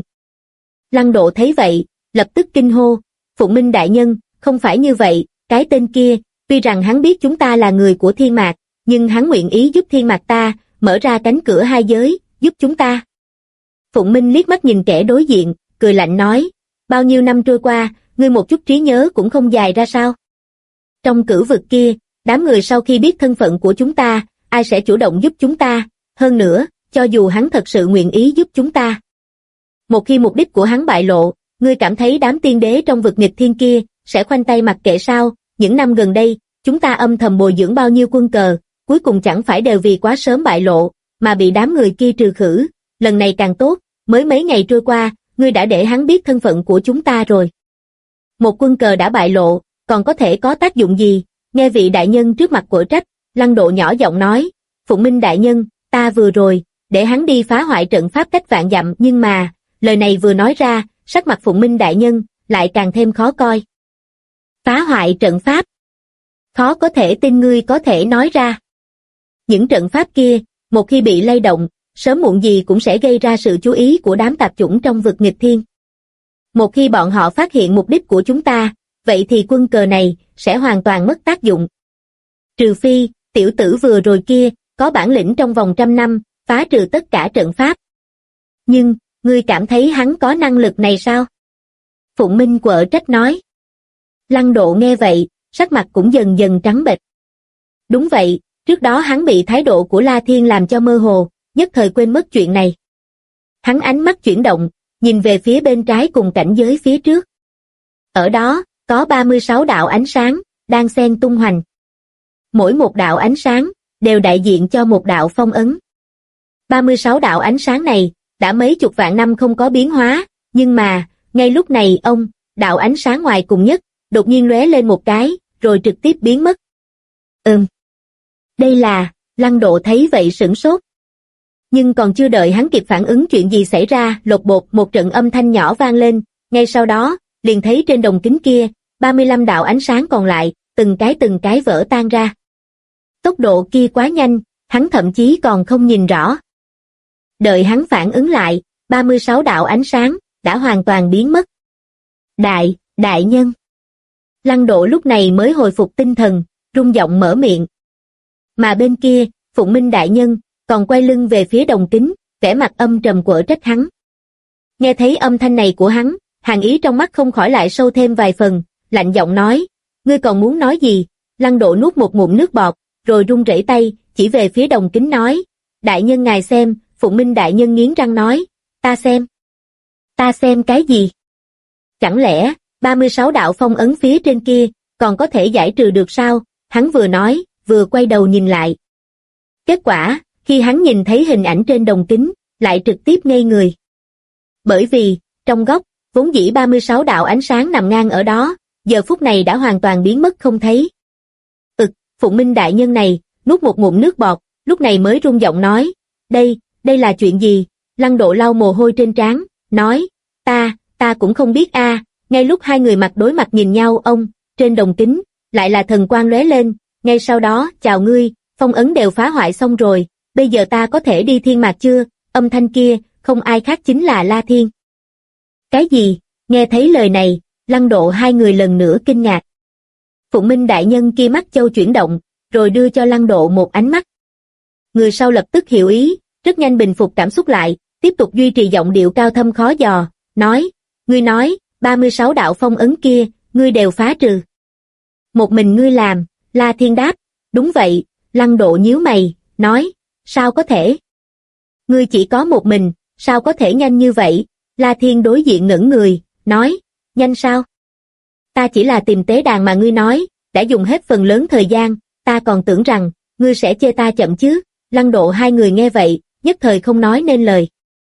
Lăng Độ thấy vậy, lập tức kinh hô, Phụng Minh đại nhân, không phải như vậy, cái tên kia, tuy rằng hắn biết chúng ta là người của thiên mạc, nhưng hắn nguyện ý giúp thiên mạc ta, mở ra cánh cửa hai giới, giúp chúng ta. Phụng Minh liếc mắt nhìn kẻ đối diện, cười lạnh nói, bao nhiêu năm trôi qua, ngươi một chút trí nhớ cũng không dài ra sao? Trong cửu vực kia, đám người sau khi biết thân phận của chúng ta, ai sẽ chủ động giúp chúng ta, hơn nữa, cho dù hắn thật sự nguyện ý giúp chúng ta. Một khi mục đích của hắn bại lộ, ngươi cảm thấy đám tiên đế trong vực nghịch thiên kia, sẽ khoanh tay mặc kệ sao? Những năm gần đây, chúng ta âm thầm bồi dưỡng bao nhiêu quân cờ, cuối cùng chẳng phải đều vì quá sớm bại lộ, mà bị đám người kia trừ khử, lần này càng tốt, mới mấy ngày trôi qua, ngươi đã để hắn biết thân phận của chúng ta rồi. Một quân cờ đã bại lộ, còn có thể có tác dụng gì? Nghe vị đại nhân trước mặt quở trách, Lăng Độ nhỏ giọng nói, Phụng Minh đại nhân, ta vừa rồi, để hắn đi phá hoại trận pháp cách vạn dặm, nhưng mà, lời này vừa nói ra, sắc mặt Phụng Minh đại nhân, lại càng thêm khó coi. Phá hoại trận pháp? Khó có thể tin ngươi có thể nói ra. Những trận pháp kia, một khi bị lay động, sớm muộn gì cũng sẽ gây ra sự chú ý của đám tạp chủng trong vực nghịch thiên. Một khi bọn họ phát hiện mục đích của chúng ta, vậy thì quân cờ này sẽ hoàn toàn mất tác dụng. Trừ phi, tiểu tử vừa rồi kia, có bản lĩnh trong vòng 100 năm, phá trừ tất cả trận pháp. Nhưng, ngươi cảm thấy hắn có năng lực này sao? Phụng Minh quở trách nói. Lăng Độ nghe vậy, sắc mặt cũng dần dần trắng bệch. Đúng vậy, trước đó hắn bị thái độ của La Thiên làm cho mơ hồ, nhất thời quên mất chuyện này. Hắn ánh mắt chuyển động, nhìn về phía bên trái cùng cảnh giới phía trước. Ở đó, có 36 đạo ánh sáng, đang xen tung hoành. Mỗi một đạo ánh sáng, đều đại diện cho một đạo phong ấn. 36 đạo ánh sáng này, đã mấy chục vạn năm không có biến hóa, nhưng mà, ngay lúc này đạo ánh sáng ngoài cùng nhất, đột nhiên lóe lên một cái, rồi trực tiếp biến mất. Đây là, Lăng Độ thấy vậy sửng sốt. Nhưng còn chưa đợi hắn kịp phản ứng chuyện gì xảy ra, lột bột một trận âm thanh nhỏ vang lên, ngay sau đó, liền thấy trên đồng kính kia, 35 đạo ánh sáng còn lại, từng cái vỡ tan ra. Tốc độ kia quá nhanh, hắn thậm chí còn không nhìn rõ. Đợi hắn phản ứng lại, 36 đạo ánh sáng, đã hoàn toàn biến mất. Đại nhân. Lăng Độ lúc này mới hồi phục tinh thần, rung giọng mở miệng. Mà bên kia, Phụng Minh đại nhân, còn quay lưng về phía đồng kính, vẻ mặt âm trầm quở trách hắn. Nghe thấy âm thanh này của hắn, hàn ý trong mắt không khỏi lại sâu thêm vài phần, lạnh giọng nói, ngươi còn muốn nói gì? Lăng Độ nuốt một ngụm nước bọt, rồi run rẩy tay, chỉ về phía đồng kính nói, đại nhân ngài xem. Phụng Minh đại nhân nghiến răng nói, ta xem cái gì? Chẳng lẽ, 36 đạo phong ấn phía trên kia, còn có thể giải trừ được sao? Hắn vừa nói, vừa quay đầu nhìn lại. Kết quả, khi hắn nhìn thấy hình ảnh trên đồng kính, lại trực tiếp ngây người. Bởi vì, trong góc, vốn dĩ 36 đạo ánh sáng nằm ngang ở đó, giờ phút này đã hoàn toàn biến mất không thấy. Phụng Minh đại nhân này, nuốt một ngụm nước bọt, lúc này mới run giọng nói, đây là chuyện gì? Lăng Độ lau mồ hôi trên trán, nói, ta cũng không biết a. Ngay lúc hai người mặt đối mặt nhìn nhau, trên đồng kính, lại là thần quang lóe lên, ngay sau đó, chào ngươi, phong ấn đều phá hoại xong rồi, bây giờ ta có thể đi thiên mạc chưa? Âm thanh kia, không ai khác chính là La Thiên. Cái gì? Nghe thấy lời này, Lăng Độ hai người lần nữa kinh ngạc. Phụng Minh đại nhân kia mắt châu chuyển động, rồi đưa cho Lăng Độ một ánh mắt. Người sau lập tức hiểu ý, rất nhanh bình phục cảm xúc lại, tiếp tục duy trì giọng điệu cao thâm khó dò, nói, ngươi nói, 36 đạo phong ấn kia, ngươi đều phá trừ. Một mình ngươi làm, La Thiên đáp, đúng vậy. Lăng Độ nhíu mày, nói, sao có thể? Ngươi chỉ có một mình, sao có thể nhanh như vậy? La Thiên đối diện ngẩn người, nói, nhanh sao? Ta chỉ là tìm tế đàn mà ngươi nói, đã dùng hết phần lớn thời gian, ta còn tưởng rằng, ngươi sẽ chê ta chậm chứ. Lăng Độ hai người nghe vậy, nhất thời không nói nên lời.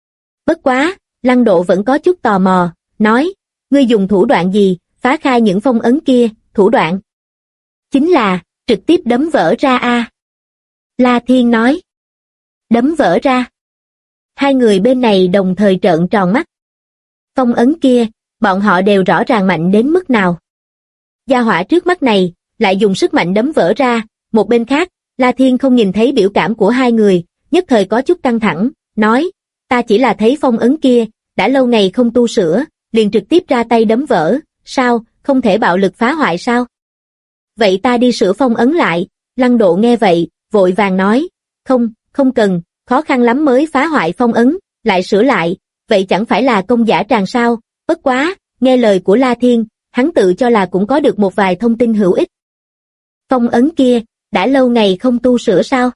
Bất quá, Lăng Độ vẫn có chút tò mò, nói, ngươi dùng thủ đoạn gì, phá khai những phong ấn kia, thủ đoạn? Chính là, trực tiếp đấm vỡ ra a. La Thiên nói. Đấm vỡ ra. Hai người bên này đồng thời trợn tròn mắt. Phong ấn kia, bọn họ đều rõ ràng mạnh đến mức nào. Gia hỏa trước mắt này, lại dùng sức mạnh đấm vỡ ra, một bên khác, La Thiên không nhìn thấy biểu cảm của hai người, nhất thời có chút căng thẳng, nói, ta chỉ là thấy phong ấn kia, đã lâu ngày không tu sửa, liền trực tiếp ra tay đấm vỡ, sao, không thể bạo lực phá hoại sao? Vậy ta đi sửa phong ấn lại. Lăng Độ nghe vậy, vội vàng nói, không cần, khó khăn lắm mới phá hoại phong ấn, lại sửa lại, vậy chẳng phải là công dã tràng sao? Bất quá, nghe lời của La Thiên, hắn tự cho là cũng có được một vài thông tin hữu ích. Phong ấn kia, đã lâu ngày không tu sửa sao?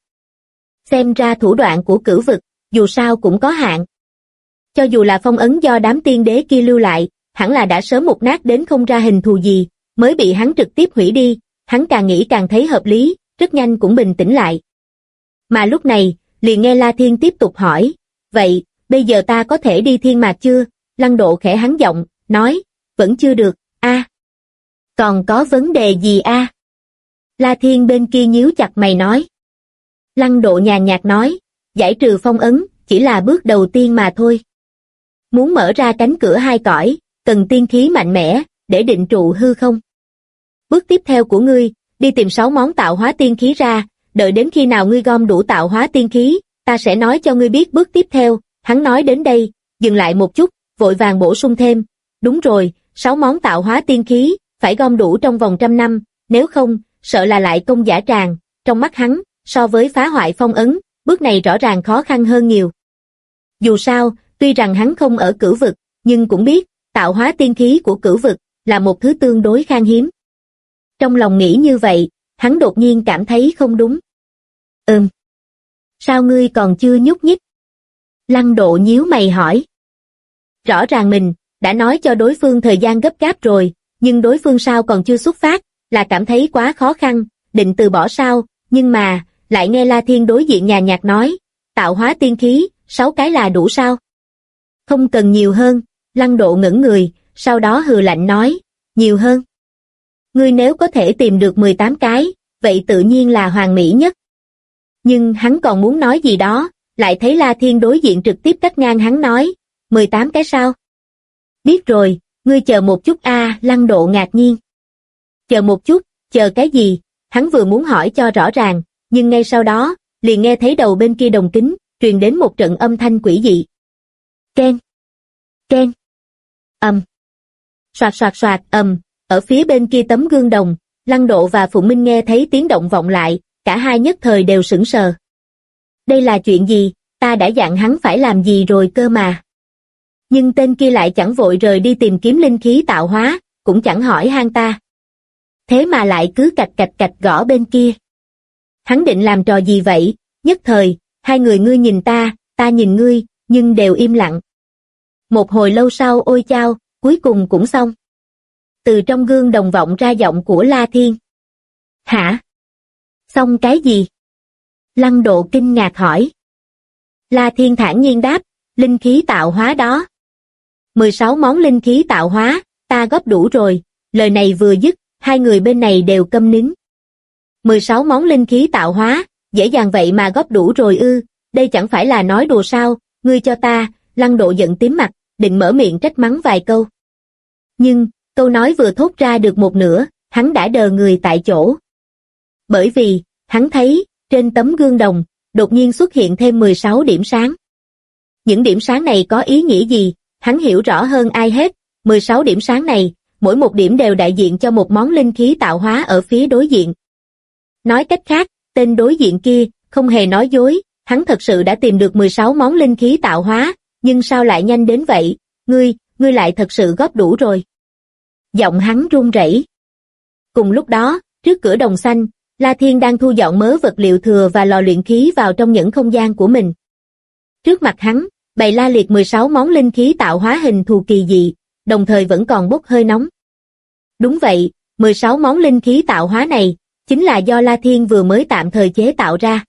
Xem ra thủ đoạn của Cửu Vực, dù sao cũng có hạn. Cho dù là phong ấn do đám tiên đế kia lưu lại, hẳn là đã sớm mục nát đến không ra hình thù gì, mới bị hắn trực tiếp hủy đi. Hắn càng nghĩ càng thấy hợp lý, rất nhanh cũng bình tĩnh lại. Mà lúc này, liền nghe La Thiên tiếp tục hỏi, vậy, bây giờ ta có thể đi thiên mạc chưa? Lăng Độ khẽ hắn giọng, nói, vẫn chưa được, a. Còn có vấn đề gì a? La Thiên bên kia nhíu chặt mày nói. Lăng Độ nhàn nhạt nói, giải trừ phong ấn, chỉ là bước đầu tiên mà thôi. Muốn mở ra cánh cửa hai cõi, cần tiên khí mạnh mẽ, để định trụ hư không. Bước tiếp theo của ngươi, đi tìm 6 món tạo hóa tiên khí ra, đợi đến khi nào ngươi gom đủ tạo hóa tiên khí, ta sẽ nói cho ngươi biết bước tiếp theo. Hắn nói đến đây, dừng lại một chút, vội vàng bổ sung thêm, đúng rồi, 6 món tạo hóa tiên khí, phải gom đủ trong vòng 100 năm, nếu không, sợ là lại công dã tràng. Trong mắt hắn, so với phá hoại phong ấn, bước này rõ ràng khó khăn hơn nhiều. Dù sao, tuy rằng hắn không ở Cửu Vực, nhưng cũng biết, tạo hóa tiên khí của Cửu Vực, là một thứ tương đối khan hiếm. Trong lòng nghĩ như vậy, hắn đột nhiên cảm thấy không đúng. Sao ngươi còn chưa nhúc nhích? Lăng Độ nhíu mày hỏi. Rõ ràng mình, đã nói cho đối phương thời gian gấp gáp rồi, nhưng đối phương sao còn chưa xuất phát, là cảm thấy quá khó khăn, định từ bỏ sao, nhưng mà, lại nghe La Thiên đối diện nhàn nhạt nói, tạo hóa tiên khí, 6 cái là đủ sao? Không cần nhiều hơn. Lăng Độ ngẩn người, sau đó hừ lạnh nói, nhiều hơn. Ngươi nếu có thể tìm được 18 cái, vậy tự nhiên là hoàn mỹ nhất. Nhưng hắn còn muốn nói gì đó, lại thấy La Thiên đối diện trực tiếp cắt ngang hắn nói, 18 cái sao? Biết rồi, ngươi chờ một chút a. Lăng Độ ngạc nhiên. Chờ một chút, chờ cái gì? Hắn vừa muốn hỏi cho rõ ràng, nhưng ngay sau đó, liền nghe thấy đầu bên kia đồng kính, truyền đến một trận âm thanh quỷ dị. Keng, keng, soạt soạt soạt, ở phía bên kia tấm gương đồng, Lăng Độ và Phụng Minh nghe thấy tiếng động vọng lại, cả hai nhất thời đều sững sờ. Đây là chuyện gì, ta đã dặn hắn phải làm gì rồi cơ mà. Nhưng tên kia lại chẳng vội rời đi tìm kiếm linh khí tạo hóa, cũng chẳng hỏi han ta. Thế mà lại cứ cạch cạch cạch gõ bên kia. Hắn định làm trò gì vậy? Nhất thời, hai người ngươi nhìn ta nhìn ngươi, nhưng đều im lặng. Một hồi lâu sau ôi chao, cuối cùng cũng xong. Từ trong gương đồng vọng ra giọng của La Thiên. Hả? Xong cái gì? Lăng Độ kinh ngạc hỏi. La Thiên thản nhiên đáp, linh khí tạo hóa đó. 16 món linh khí tạo hóa, ta góp đủ rồi. Lời này vừa dứt, hai người bên này đều câm nín. 16 món linh khí tạo hóa, dễ dàng vậy mà góp đủ rồi ư? Đây chẳng phải là nói đùa sao? Ngươi cho ta. Lăng Độ giận tím mặt, định mở miệng trách mắng vài câu. Nhưng, câu nói vừa thốt ra được một nửa, hắn đã đờ người tại chỗ. Bởi vì, hắn thấy, trên tấm gương đồng, đột nhiên xuất hiện thêm 16 điểm sáng. Những điểm sáng này có ý nghĩa gì, hắn hiểu rõ hơn ai hết, 16 điểm sáng này, mỗi một điểm đều đại diện cho một món linh khí tạo hóa ở phía đối diện. Nói cách khác, tên đối diện kia không hề nói dối, hắn thật sự đã tìm được 16 món linh khí tạo hóa, nhưng sao lại nhanh đến vậy, ngươi lại thật sự góp đủ rồi. Giọng hắn run rẩy. Cùng lúc đó, trước cửa đồng xanh, La Thiên đang thu dọn mớ vật liệu thừa và lò luyện khí vào trong những không gian của mình. Trước mặt hắn, bày la liệt 16 món linh khí tạo hóa hình thù kỳ dị, đồng thời vẫn còn bốc hơi nóng. Đúng vậy, 16 món linh khí tạo hóa này, chính là do La Thiên vừa mới tạm thời chế tạo ra.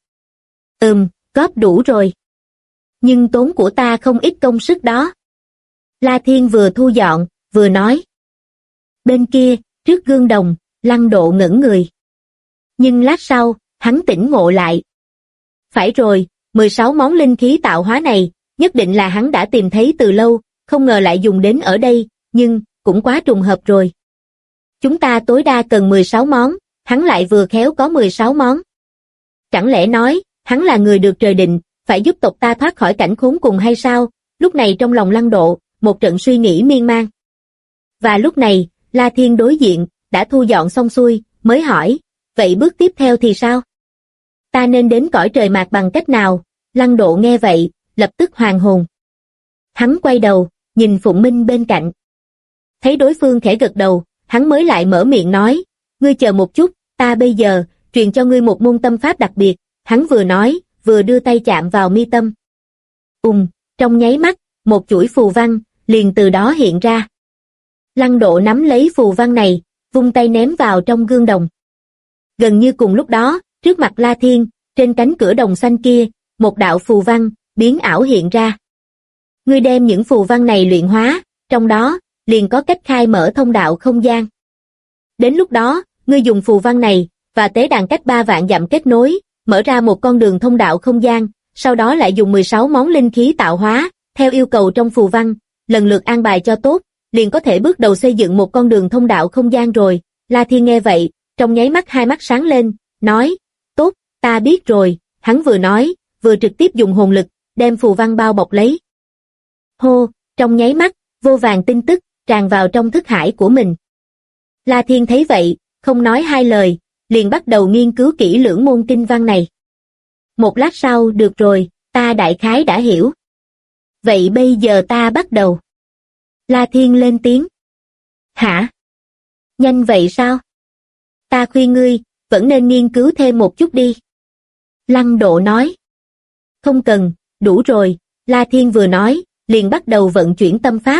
Góp đủ rồi. Nhưng tốn của ta không ít công sức đó. La Thiên vừa thu dọn, vừa nói. Bên kia, trước gương đồng, Lăng Độ ngẩn người. Nhưng lát sau, hắn tỉnh ngộ lại. Phải rồi, 16 món linh khí tạo hóa này, nhất định là hắn đã tìm thấy từ lâu, không ngờ lại dùng đến ở đây, nhưng, cũng quá trùng hợp rồi. Chúng ta tối đa cần 16 món, hắn lại vừa khéo có 16 món. Chẳng lẽ nói, hắn là người được trời định, phải giúp tộc ta thoát khỏi cảnh khốn cùng hay sao? Lúc này trong lòng Lăng Độ, một trận suy nghĩ miên man. Và lúc này, La Thiên đối diện, đã thu dọn xong xuôi, mới hỏi, vậy bước tiếp theo thì sao? Ta nên đến cõi trời mạt bằng cách nào? Lăng Độ nghe vậy, lập tức hoàn hồn. Hắn quay đầu, nhìn Phụng Minh bên cạnh. Thấy đối phương khẽ gật đầu, hắn mới lại mở miệng nói, ngươi chờ một chút, ta bây giờ, truyền cho ngươi một môn tâm pháp đặc biệt. Hắn vừa nói, vừa đưa tay chạm vào mi tâm. Trong nháy mắt, một chuỗi phù văn, liền từ đó hiện ra. Lăng Độ nắm lấy phù văn này, vung tay ném vào trong gương đồng. Gần như cùng lúc đó, trước mặt La Thiên, trên cánh cửa đồng xanh kia, một đạo phù văn, biến ảo hiện ra. Ngươi đem những phù văn này luyện hóa, trong đó, liền có cách khai mở thông đạo không gian. Đến lúc đó, ngươi dùng phù văn này, và tế đàn cách 3 vạn dặm kết nối, mở ra một con đường thông đạo không gian, sau đó lại dùng 16 món linh khí tạo hóa, theo yêu cầu trong phù văn, lần lượt an bài cho tốt, liền có thể bước đầu xây dựng một con đường thông đạo không gian rồi. La Thiên nghe vậy, trong nháy mắt hai mắt sáng lên, nói, tốt, ta biết rồi, hắn vừa nói, vừa trực tiếp dùng hồn lực, đem phù văn bao bọc lấy. Hô, trong nháy mắt, vô vàn tin tức, tràn vào trong thức hải của mình. La Thiên thấy vậy, không nói hai lời, liền bắt đầu nghiên cứu kỹ lưỡng môn kinh văn này. Một lát sau, được rồi, ta đại khái đã hiểu. Vậy bây giờ ta bắt đầu. La Thiên lên tiếng. Hả? Nhanh vậy sao? Ta khuyên ngươi, vẫn nên nghiên cứu thêm một chút đi. Lăng Độ nói. Không cần, đủ rồi, La Thiên vừa nói, liền bắt đầu vận chuyển tâm pháp.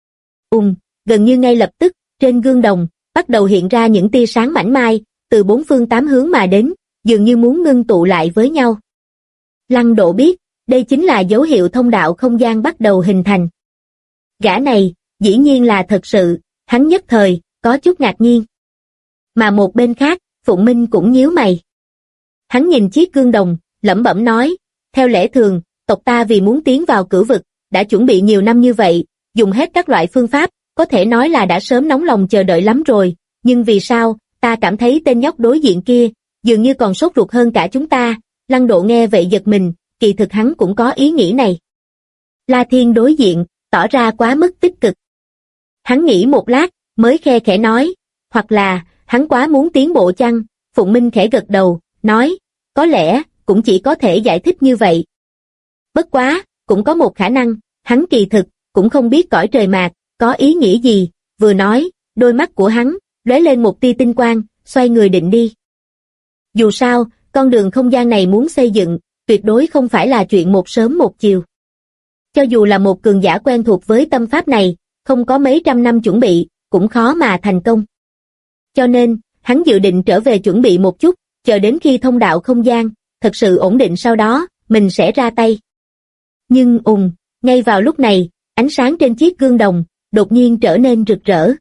Gần như ngay lập tức, trên gương đồng, bắt đầu hiện ra những tia sáng mảnh mai, từ 4 phương 8 hướng mà đến, dường như muốn ngưng tụ lại với nhau. Lăng Độ biết, đây chính là dấu hiệu thông đạo không gian bắt đầu hình thành. Gã này, dĩ nhiên là thật sự, hắn nhất thời, có chút ngạc nhiên. Mà một bên khác, Phụng Minh cũng nhíu mày. Hắn nhìn chiếc gương đồng, lẩm bẩm nói, theo lẽ thường, tộc ta vì muốn tiến vào cửu vực, đã chuẩn bị nhiều năm như vậy, dùng hết các loại phương pháp, có thể nói là đã sớm nóng lòng chờ đợi lắm rồi, nhưng vì sao, ta cảm thấy tên nhóc đối diện kia, dường như còn sốt ruột hơn cả chúng ta. Lăng Độ nghe vậy giật mình, kỳ thực hắn cũng có ý nghĩ này. La Thiên đối diện, tỏ ra quá mức tích cực. Hắn nghĩ một lát, mới khe khẽ nói, hoặc là, hắn quá muốn tiến bộ chăng? Phụng Minh khẽ gật đầu, nói, có lẽ, cũng chỉ có thể giải thích như vậy. Bất quá, cũng có một khả năng, hắn kỳ thực, cũng không biết cõi trời mạt, có ý nghĩa gì, vừa nói, đôi mắt của hắn, lóe lên một tia tinh quang, xoay người định đi. Dù sao, con đường không gian này muốn xây dựng, tuyệt đối không phải là chuyện một sớm một chiều. Cho dù là một cường giả quen thuộc với tâm pháp này, không có mấy trăm năm chuẩn bị, cũng khó mà thành công. Cho nên, hắn dự định trở về chuẩn bị một chút, chờ đến khi thông đạo không gian, thật sự ổn định sau đó, mình sẽ ra tay. Nhưng ngay vào lúc này, ánh sáng trên chiếc gương đồng, đột nhiên trở nên rực rỡ.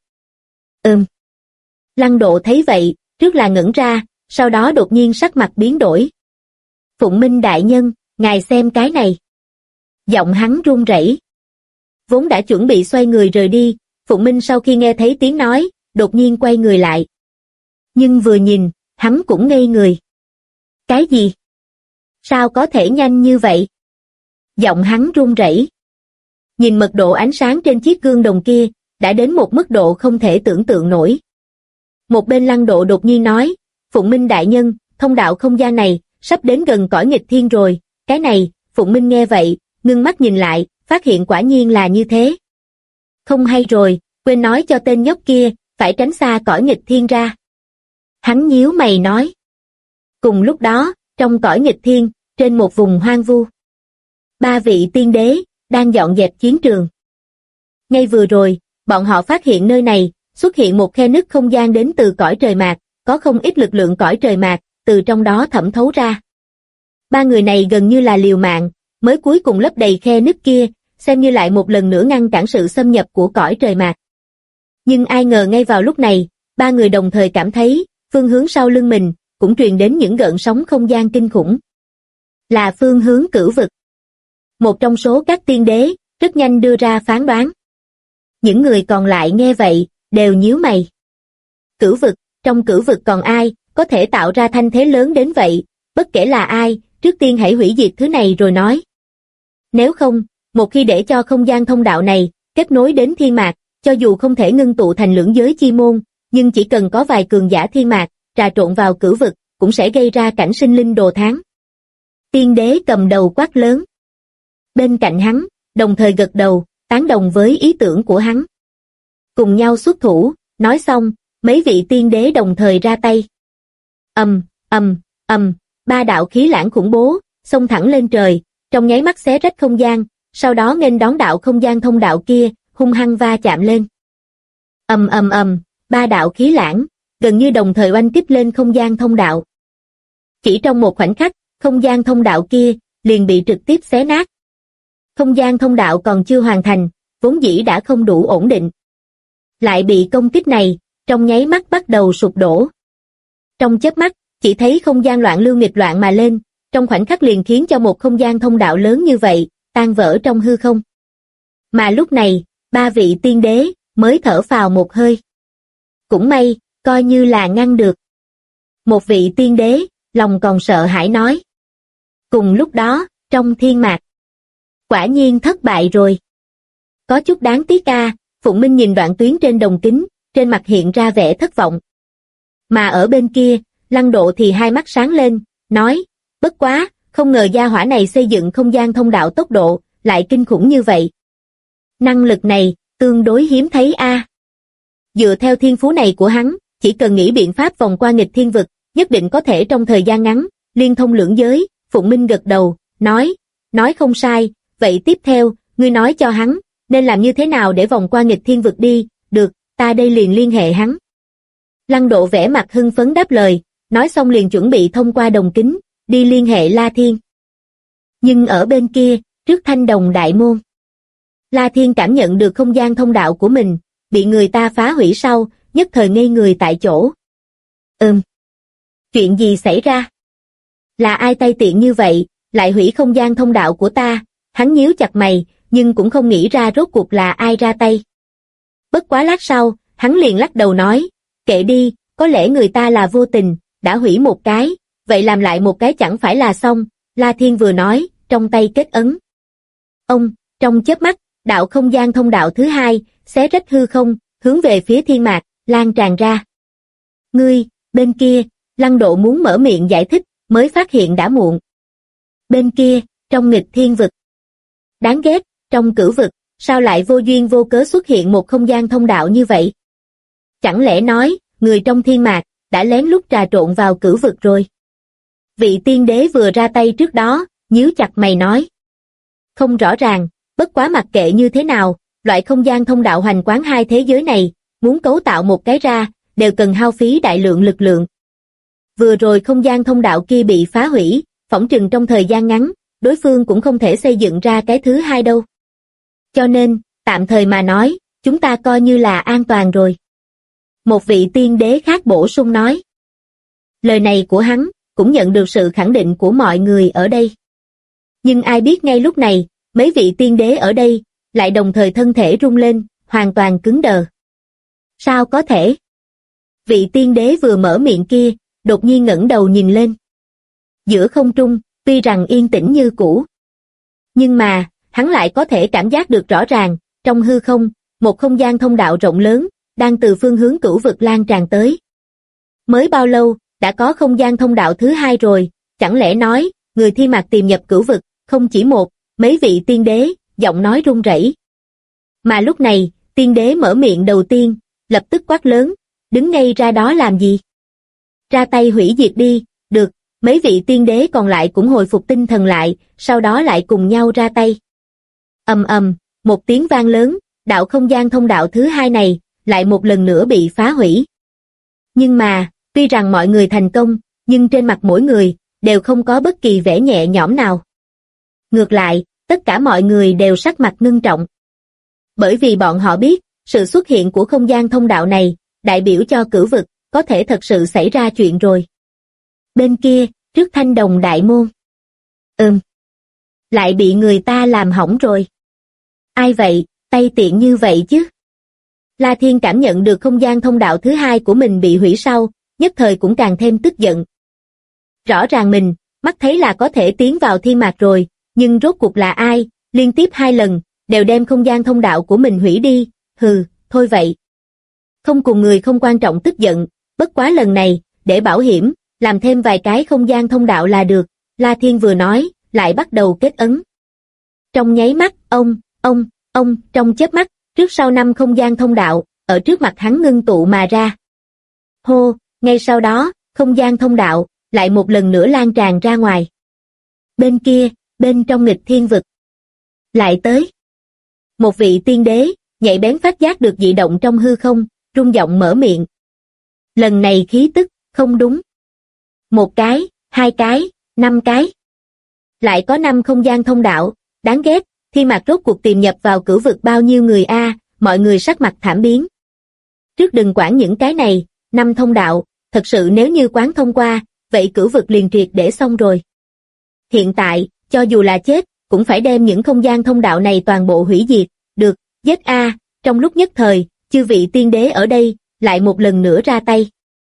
Lăng Độ thấy vậy, trước là ngẩn ra, sau đó đột nhiên sắc mặt biến đổi. Phụng Minh đại nhân, ngài xem cái này. Giọng hắn run rẩy. Vốn đã chuẩn bị xoay người rời đi, Phụng Minh sau khi nghe thấy tiếng nói, đột nhiên quay người lại. Nhưng vừa nhìn, hắn cũng ngây người. Cái gì? Sao có thể nhanh như vậy? Giọng hắn run rẩy. Nhìn mật độ ánh sáng trên chiếc gương đồng kia, đã đến một mức độ không thể tưởng tượng nổi. Một bên Lăng Độ đột nhiên nói, Phụng Minh đại nhân, thông đạo không gian này, sắp đến gần cõi nghịch thiên rồi, cái này, Phụng Minh nghe vậy, ngưng mắt nhìn lại, phát hiện quả nhiên là như thế. Không hay rồi, quên nói cho tên nhóc kia, phải tránh xa cõi nghịch thiên ra. Hắn nhíu mày nói. Cùng lúc đó, trong cõi nghịch thiên, trên một vùng hoang vu, 3 vị tiên đế, đang dọn dẹp chiến trường. Ngay vừa rồi, bọn họ phát hiện nơi này, xuất hiện một khe nứt không gian đến từ cõi trời mạt, có không ít lực lượng cõi trời mạt, từ trong đó thẩm thấu ra. 3 người này gần như là liều mạng, mới cuối cùng lấp đầy khe nứt kia, xem như lại một lần nữa ngăn cản sự xâm nhập của cõi trời mạt. Nhưng ai ngờ ngay vào lúc này, 3 người đồng thời cảm thấy, phương hướng sau lưng mình, cũng truyền đến những gợn sóng không gian kinh khủng. Là phương hướng cửu vực. Một trong số các tiên đế, rất nhanh đưa ra phán đoán. Những người còn lại nghe vậy, đều nhíu mày. Cửu vực, trong cửu vực còn ai, có thể tạo ra thanh thế lớn đến vậy, bất kể là ai, trước tiên hãy hủy diệt thứ này rồi nói. Nếu không, một khi để cho không gian thông đạo này, kết nối đến thiên mạc, cho dù không thể ngưng tụ thành lưỡng giới chi môn, nhưng chỉ cần có vài cường giả thiên mạc, trà trộn vào cửu vực, cũng sẽ gây ra cảnh sinh linh đồ thán. Tiên đế cầm đầu quát lớn. Bên cạnh hắn, đồng thời gật đầu, tán đồng với ý tưởng của hắn. Cùng nhau xuất thủ, nói xong, mấy vị tiên đế đồng thời ra tay. Ba đạo khí lãng khủng bố, xông thẳng lên trời, trong nháy mắt xé rách không gian, sau đó nghênh đón đạo không gian thông đạo kia, hung hăng va chạm lên. Ba đạo khí lãng, gần như đồng thời oanh kích lên không gian thông đạo. Chỉ trong một khoảnh khắc, không gian thông đạo kia, liền bị trực tiếp xé nát. Không gian thông đạo còn chưa hoàn thành, vốn dĩ đã không đủ ổn định. Lại bị công kích này, trong nháy mắt bắt đầu sụp đổ. Trong chớp mắt, chỉ thấy không gian loạn lưu nghịch loạn mà lên, trong khoảnh khắc liền khiến cho một không gian thông đạo lớn như vậy, tan vỡ trong hư không. Mà lúc này, 3 vị tiên đế, mới thở phào một hơi. Cũng may, coi như là ngăn được. Một vị tiên đế, lòng còn sợ hãi nói. Cùng lúc đó, trong thiên mạc. Quả nhiên thất bại rồi. Có chút đáng tiếc a. Phụng Minh nhìn đoạn tuyến trên đồng kính, trên mặt hiện ra vẻ thất vọng. Mà ở bên kia, Lăng Độ thì hai mắt sáng lên, nói, bất quá, không ngờ gia hỏa này xây dựng không gian thông đạo tốc độ, lại kinh khủng như vậy. Năng lực này, tương đối hiếm thấy a. Dựa theo thiên phú này của hắn, chỉ cần nghĩ biện pháp vòng qua nghịch thiên vực, nhất định có thể trong thời gian ngắn, liên thông lưỡng giới. Phụng Minh gật đầu, nói không sai, vậy tiếp theo, ngươi nói cho hắn, nên làm như thế nào để vòng qua nghịch thiên vực đi, được, ta đây liền liên hệ hắn. Lăng Độ vẻ mặt hưng phấn đáp lời, nói xong liền chuẩn bị thông qua đồng kính, đi liên hệ La Thiên. Nhưng ở bên kia, trước thanh đồng đại môn, La Thiên cảm nhận được không gian thông đạo của mình, bị người ta phá hủy sau, nhất thời ngây người tại chỗ. Chuyện gì xảy ra? Là ai tay tiện như vậy, lại hủy không gian thông đạo của ta? Hắn nhíu chặt mày, nhưng cũng không nghĩ ra rốt cuộc là ai ra tay. Bất quá lát sau, hắn liền lắc đầu nói, kệ đi, có lẽ người ta là vô tình, đã hủy một cái, vậy làm lại một cái chẳng phải là xong. La Thiên vừa nói, trong tay kết ấn. Trong chớp mắt, đạo không gian thông đạo thứ hai, xé rách hư không, hướng về phía thiên mạc, lan tràn ra. Ngươi, bên kia, Lăng Độ muốn mở miệng giải thích, mới phát hiện đã muộn. Bên kia, trong nghịch thiên vực. Đáng ghét, trong cửu vực, sao lại vô duyên vô cớ xuất hiện một không gian thông đạo như vậy? Chẳng lẽ nói, người trong thiên mạc, đã lén lút trà trộn vào cửu vực rồi? Vị tiên đế vừa ra tay trước đó, nhíu chặt mày nói. Không rõ ràng, bất quá mặc kệ như thế nào, loại không gian thông đạo hoành quán hai thế giới này, muốn cấu tạo một cái ra, đều cần hao phí đại lượng lực lượng. Vừa rồi không gian thông đạo kia bị phá hủy, phỏng chừng trong thời gian ngắn, đối phương cũng không thể xây dựng ra cái thứ hai đâu. Cho nên, tạm thời mà nói, chúng ta coi như là an toàn rồi. Một vị tiên đế khác bổ sung nói. Lời này của hắn, cũng nhận được sự khẳng định của mọi người ở đây. Nhưng ai biết ngay lúc này, mấy vị tiên đế ở đây, lại đồng thời thân thể rung lên, hoàn toàn cứng đờ. Sao có thể? Vị tiên đế vừa mở miệng kia, đột nhiên ngẩng đầu nhìn lên. Giữa không trung, tuy rằng yên tĩnh như cũ, nhưng mà, hắn lại có thể cảm giác được rõ ràng, trong hư không, một không gian thông đạo rộng lớn, đang từ phương hướng cửu vực lan tràn tới. Mới bao lâu, đã có không gian thông đạo thứ hai rồi, chẳng lẽ nói, người Thi Mạc tìm nhập cửu vực, không chỉ một, mấy vị tiên đế, giọng nói run rẩy. Mà lúc này, tiên đế mở miệng đầu tiên, lập tức quát lớn, đứng ngay ra đó làm gì? Ra tay hủy diệt đi, được, mấy vị tiên đế còn lại cũng hồi phục tinh thần lại, sau đó lại cùng nhau ra tay. Ầm ầm, một tiếng vang lớn, đạo không gian thông đạo thứ hai này, lại một lần nữa bị phá hủy. Nhưng mà, tuy rằng mọi người thành công, nhưng trên mặt mỗi người, đều không có bất kỳ vẻ nhẹ nhõm nào. Ngược lại, tất cả mọi người đều sắc mặt ngưng trọng. Bởi vì bọn họ biết, sự xuất hiện của không gian thông đạo này, đại biểu cho cửu vực, có thể thật sự xảy ra chuyện rồi. Bên kia, trước Thanh Đồng đại môn. Lại bị người ta làm hỏng rồi. Ai vậy, tay tiện như vậy chứ? La Thiên cảm nhận được không gian thông đạo thứ hai của mình bị hủy sau, nhất thời cũng càng thêm tức giận. Rõ ràng mình, mắt thấy là có thể tiến vào Thi Mạc rồi, nhưng rốt cuộc là ai, liên tiếp 2 lần, đều đem không gian thông đạo của mình hủy đi, hừ, thôi vậy. Không cùng người không quan trọng tức giận, bất quá lần này, để bảo hiểm, làm thêm vài cái không gian thông đạo là được, La Thiên vừa nói, lại bắt đầu kết ấn. Trong nháy mắt, trong chớp mắt, trước sau 5 không gian thông đạo, ở trước mặt hắn ngưng tụ mà ra. Hô, ngay sau đó, không gian thông đạo, lại một lần nữa lan tràn ra ngoài. Bên kia, bên trong nghịch thiên vực. Lại tới. Một vị tiên đế, nhạy bén phát giác được dị động trong hư không, rung giọng mở miệng. Lần này khí tức, không đúng. 1 cái, 2 cái, 5 cái. Lại có 5 không gian thông đạo, đáng ghét, Thi Mạc rốt cuộc tìm nhập vào cửu vực bao nhiêu người a, mọi người sắc mặt thảm biến. Trước đừng quản những cái này, 5 thông đạo, thật sự nếu như quán thông qua, vậy cửu vực liền triệt để xong rồi. Hiện tại, cho dù là chết, cũng phải đem những không gian thông đạo này toàn bộ hủy diệt, được, giết a, trong lúc nhất thời, chư vị tiên đế ở đây, lại một lần nữa ra tay.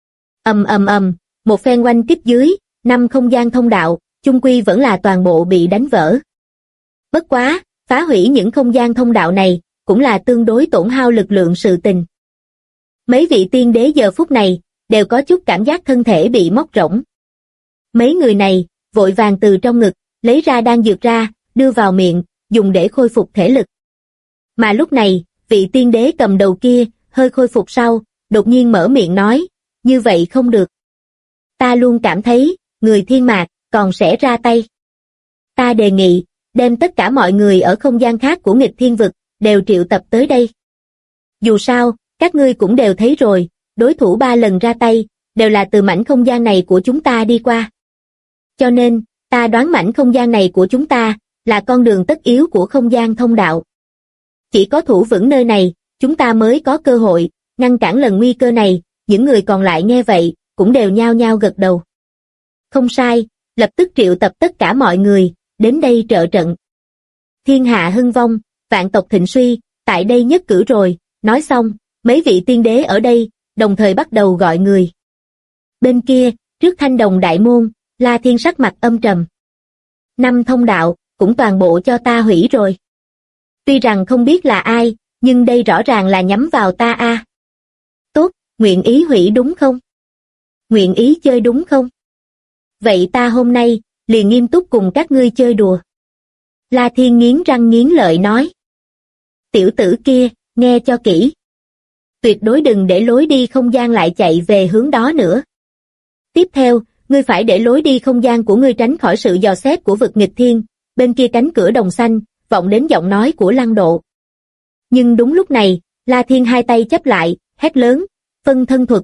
Một phen oanh kích dưới, 5 không gian thông đạo, chung quy vẫn là toàn bộ bị đánh vỡ. Bất quá, phá hủy những không gian thông đạo này, cũng là tương đối tổn hao lực lượng sự tình. Mấy vị tiên đế giờ phút này, đều có chút cảm giác thân thể bị móc rỗng. Mấy người này, vội vàng từ trong ngực, lấy ra đan dược ra, đưa vào miệng, dùng để khôi phục thể lực. Mà lúc này, vị tiên đế cầm đầu kia, hơi khôi phục sau, đột nhiên mở miệng nói, như vậy không được. Ta luôn cảm thấy, người Thiên Mạc, còn sẽ ra tay. Ta đề nghị, đem tất cả mọi người ở không gian khác của nghịch thiên vực, đều triệu tập tới đây. Dù sao, các ngươi cũng đều thấy rồi, đối thủ 3 lần ra tay, đều là từ mảnh không gian này của chúng ta đi qua. Cho nên, ta đoán mảnh không gian này của chúng ta, là con đường tất yếu của không gian thông đạo. Chỉ có thủ vững nơi này, chúng ta mới có cơ hội, ngăn cản lần nguy cơ này, những người còn lại nghe vậy, cũng đều nhao nhao gật đầu. Không sai, lập tức triệu tập tất cả mọi người, đến đây trợ trận. Thiên hạ hưng vong, vạn tộc thịnh suy, tại đây nhất cử rồi, nói xong, mấy vị tiên đế ở đây, đồng thời bắt đầu gọi người. Bên kia, trước Thanh Đồng đại môn, La Thiên sắc mặt âm trầm. 5 thông đạo, cũng toàn bộ cho ta hủy rồi. Tuy rằng không biết là ai, nhưng đây rõ ràng là nhắm vào ta a. Tốt, nguyện ý hủy đúng không? Nguyện ý chơi đúng không? Vậy ta hôm nay, liền nghiêm túc cùng các ngươi chơi đùa. La Thiên nghiến răng nghiến lợi nói. Tiểu tử kia, nghe cho kỹ. Tuyệt đối đừng để lối đi không gian lại chạy về hướng đó nữa. Tiếp theo, ngươi phải để lối đi không gian của ngươi tránh khỏi sự dò xét của vực nghịch thiên, bên kia cánh cửa đồng xanh, vọng đến giọng nói của Lăng Độ. Nhưng đúng lúc này, La Thiên hai tay chắp lại, hét lớn, phân thân thuật,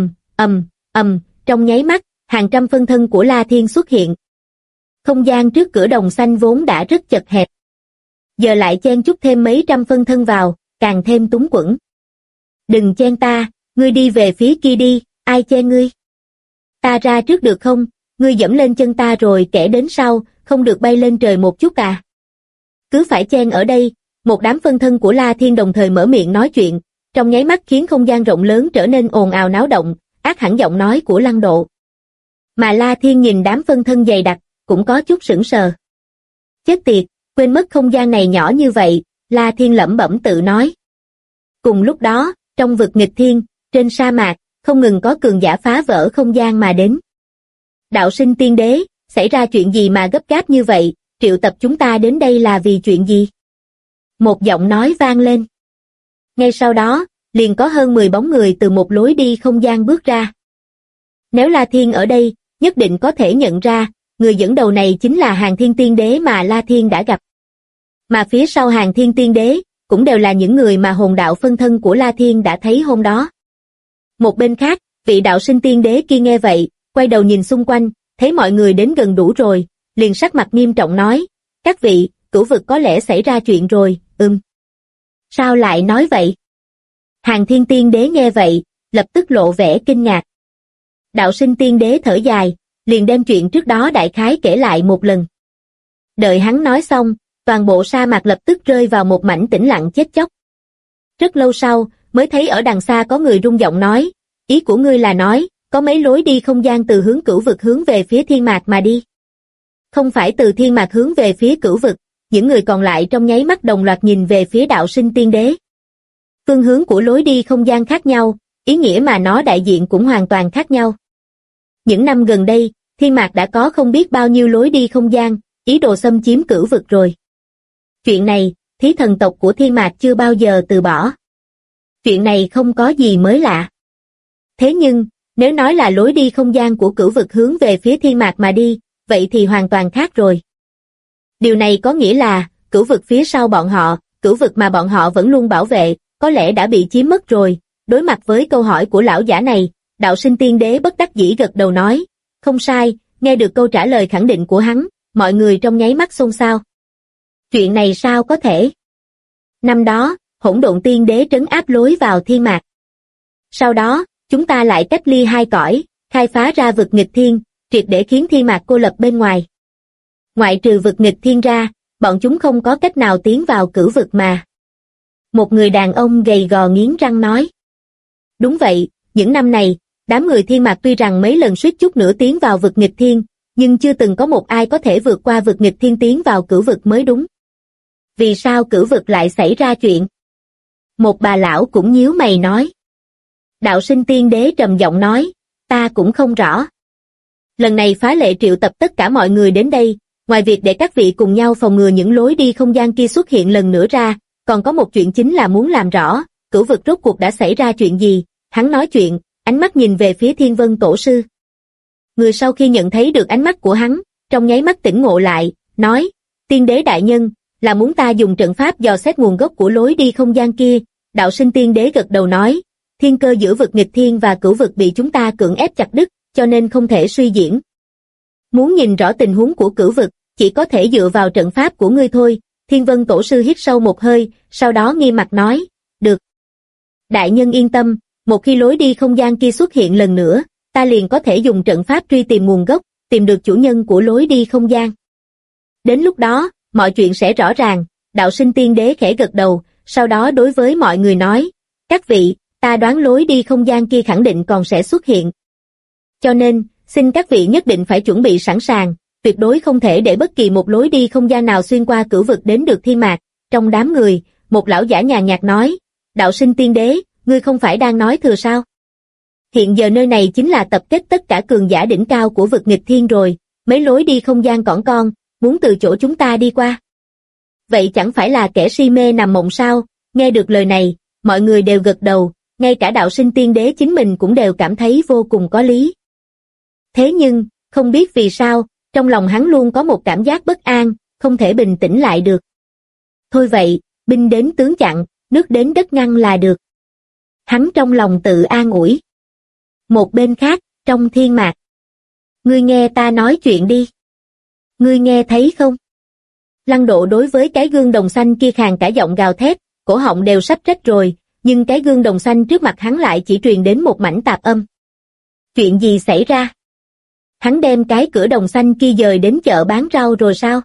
trong nháy mắt, hàng trăm phân thân của La Thiên xuất hiện. Không gian trước cửa đồng xanh vốn đã rất chật hẹp. Giờ lại chen chúc thêm mấy trăm phân thân vào, càng thêm túng quẫn. Đừng chen ta, ngươi đi về phía kia đi, ai chen ngươi? Ta ra trước được không, ngươi dẫm lên chân ta rồi kẻ đến sau, không được bay lên trời một chút à? Cứ phải chen ở đây, một đám phân thân của La Thiên đồng thời mở miệng nói chuyện, trong nháy mắt khiến không gian rộng lớn trở nên ồn ào náo động, ác hẳn giọng nói của Lăng Độ. Mà La Thiên nhìn đám phân thân dày đặc, cũng có chút sững sờ. Chết tiệt, quên mất không gian này nhỏ như vậy, La Thiên lẩm bẩm tự nói. Cùng lúc đó, trong vực nghịch thiên, trên sa mạc, không ngừng có cường giả phá vỡ không gian mà đến. Đạo sinh tiên đế, xảy ra chuyện gì mà gấp gáp như vậy, triệu tập chúng ta đến đây là vì chuyện gì? Một giọng nói vang lên. Ngay sau đó, liền có hơn 10 bóng người từ một lối đi không gian bước ra. Nếu La Thiên ở đây, nhất định có thể nhận ra, người dẫn đầu này chính là Hàn Thiên Tiên Đế mà La Thiên đã gặp. Mà phía sau Hàn Thiên Tiên Đế, cũng đều là những người mà hồn đạo phân thân của La Thiên đã thấy hôm đó. Một bên khác, vị đạo sinh tiên đế kia nghe vậy, quay đầu nhìn xung quanh, thấy mọi người đến gần đủ rồi, liền sắc mặt nghiêm trọng nói, các vị, cửu vực có lẽ xảy ra chuyện rồi, Sao lại nói vậy? Hàn Thiên Tiên Đế nghe vậy, lập tức lộ vẻ kinh ngạc. Đạo sinh tiên đế thở dài, liền đem chuyện trước đó đại khái kể lại một lần. Đợi hắn nói xong, toàn bộ sa mạc lập tức rơi vào một mảnh tĩnh lặng chết chóc. Rất lâu sau, mới thấy ở đằng xa có người rung giọng nói, ý của ngươi là nói, có mấy lối đi không gian từ hướng cửu vực hướng về phía thiên mạc mà đi. Không phải từ thiên mạc hướng về phía cửu vực, những người còn lại trong nháy mắt đồng loạt nhìn về phía đạo sinh tiên đế. Phương hướng của lối đi không gian khác nhau, ý nghĩa mà nó đại diện cũng hoàn toàn khác nhau. Những năm gần đây, thiên mạc đã có không biết bao nhiêu lối đi không gian, ý đồ xâm chiếm cửu vực rồi. Chuyện này, thí thần tộc của thiên mạc chưa bao giờ từ bỏ. Chuyện này không có gì mới lạ. Thế nhưng, nếu nói là lối đi không gian của cửu vực hướng về phía thiên mạc mà đi, vậy thì hoàn toàn khác rồi. Điều này có nghĩa là, cửu vực phía sau bọn họ, cửu vực mà bọn họ vẫn luôn bảo vệ, có lẽ đã bị chiếm mất rồi. Đối mặt với câu hỏi của lão giả này, đạo sinh tiên đế bất đắc dĩ gật đầu nói, không sai, nghe được câu trả lời khẳng định của hắn, mọi người trong nháy mắt xôn xao. Chuyện này sao có thể? Năm đó, Hỗn Độn Tiên Đế trấn áp lối vào thiên mạc. Sau đó, chúng ta lại cách ly hai cõi, khai phá ra vực nghịch thiên, triệt để khiến thiên mạc cô lập bên ngoài. Ngoại trừ vực nghịch thiên ra, bọn chúng không có cách nào tiến vào cửu vực mà. Một người đàn ông gầy gò nghiến răng nói. Đúng vậy, những năm này, đám người thiên mạc tuy rằng mấy lần suýt chút nữa tiến vào vực nghịch thiên, nhưng chưa từng có một ai có thể vượt qua vực nghịch thiên tiến vào cửu vực mới đúng. Vì sao cửu vực lại xảy ra chuyện? Một bà lão cũng nhíu mày nói. Đạo sinh tiên đế trầm giọng nói, ta cũng không rõ. Lần này phá lệ triệu tập tất cả mọi người đến đây, ngoài việc để các vị cùng nhau phòng ngừa những lối đi không gian kia xuất hiện lần nữa ra, còn có một chuyện chính là muốn làm rõ, cửu vực rốt cuộc đã xảy ra chuyện gì. Hắn nói chuyện, ánh mắt nhìn về phía Thiên Vân Tổ Sư. Người sau khi nhận thấy được ánh mắt của hắn, trong nháy mắt tỉnh ngộ lại, nói, tiên đế đại nhân, là muốn ta dùng trận pháp dò xét nguồn gốc của lối đi không gian kia. Đạo sinh tiên đế gật đầu nói, thiên cơ giữa vực nghịch thiên và cửu vực bị chúng ta cưỡng ép chặt đứt, cho nên không thể suy diễn. Muốn nhìn rõ tình huống của cửu vực, chỉ có thể dựa vào trận pháp của ngươi thôi. Thiên Vân Tổ Sư hít sâu một hơi, sau đó nghiêm mặt nói, được. Đại nhân yên tâm, một khi lối đi không gian kia xuất hiện lần nữa, ta liền có thể dùng trận pháp truy tìm nguồn gốc, tìm được chủ nhân của lối đi không gian. Đến lúc đó, mọi chuyện sẽ rõ ràng. Đạo sinh tiên đế khẽ gật đầu, sau đó đối với mọi người nói, các vị, ta đoán lối đi không gian kia khẳng định còn sẽ xuất hiện. Cho nên, xin các vị nhất định phải chuẩn bị sẵn sàng, tuyệt đối không thể để bất kỳ một lối đi không gian nào xuyên qua cửu vực đến được thiên mạc. Trong đám người, một lão giả nhàn nhạt nói, đạo sinh tiên đế, ngươi không phải đang nói thừa sao? Hiện giờ nơi này chính là tập kết tất cả cường giả đỉnh cao của vực nghịch thiên rồi, mấy lối đi không gian cỏn con, muốn từ chỗ chúng ta đi qua. Vậy chẳng phải là kẻ si mê nằm mộng sao? Nghe được lời này, mọi người đều gật đầu, ngay cả đạo sinh tiên đế chính mình cũng đều cảm thấy vô cùng có lý. Thế nhưng, không biết vì sao, trong lòng hắn luôn có một cảm giác bất an, không thể bình tĩnh lại được. Thôi vậy, binh đến tướng chặn, nước đến đất ngăn là được. Hắn trong lòng tự an ủi. Một bên khác, trong thiên mạc. Ngươi nghe ta nói chuyện đi. Ngươi nghe thấy không? Lăng Độ đối với cái gương đồng xanh kia khàn cả giọng gào thét, cổ họng đều sắp rách rồi, nhưng cái gương đồng xanh trước mặt hắn lại chỉ truyền đến một mảnh tạp âm. Chuyện gì xảy ra? Hắn đem cái cửa đồng xanh kia dời đến chợ bán rau rồi sao?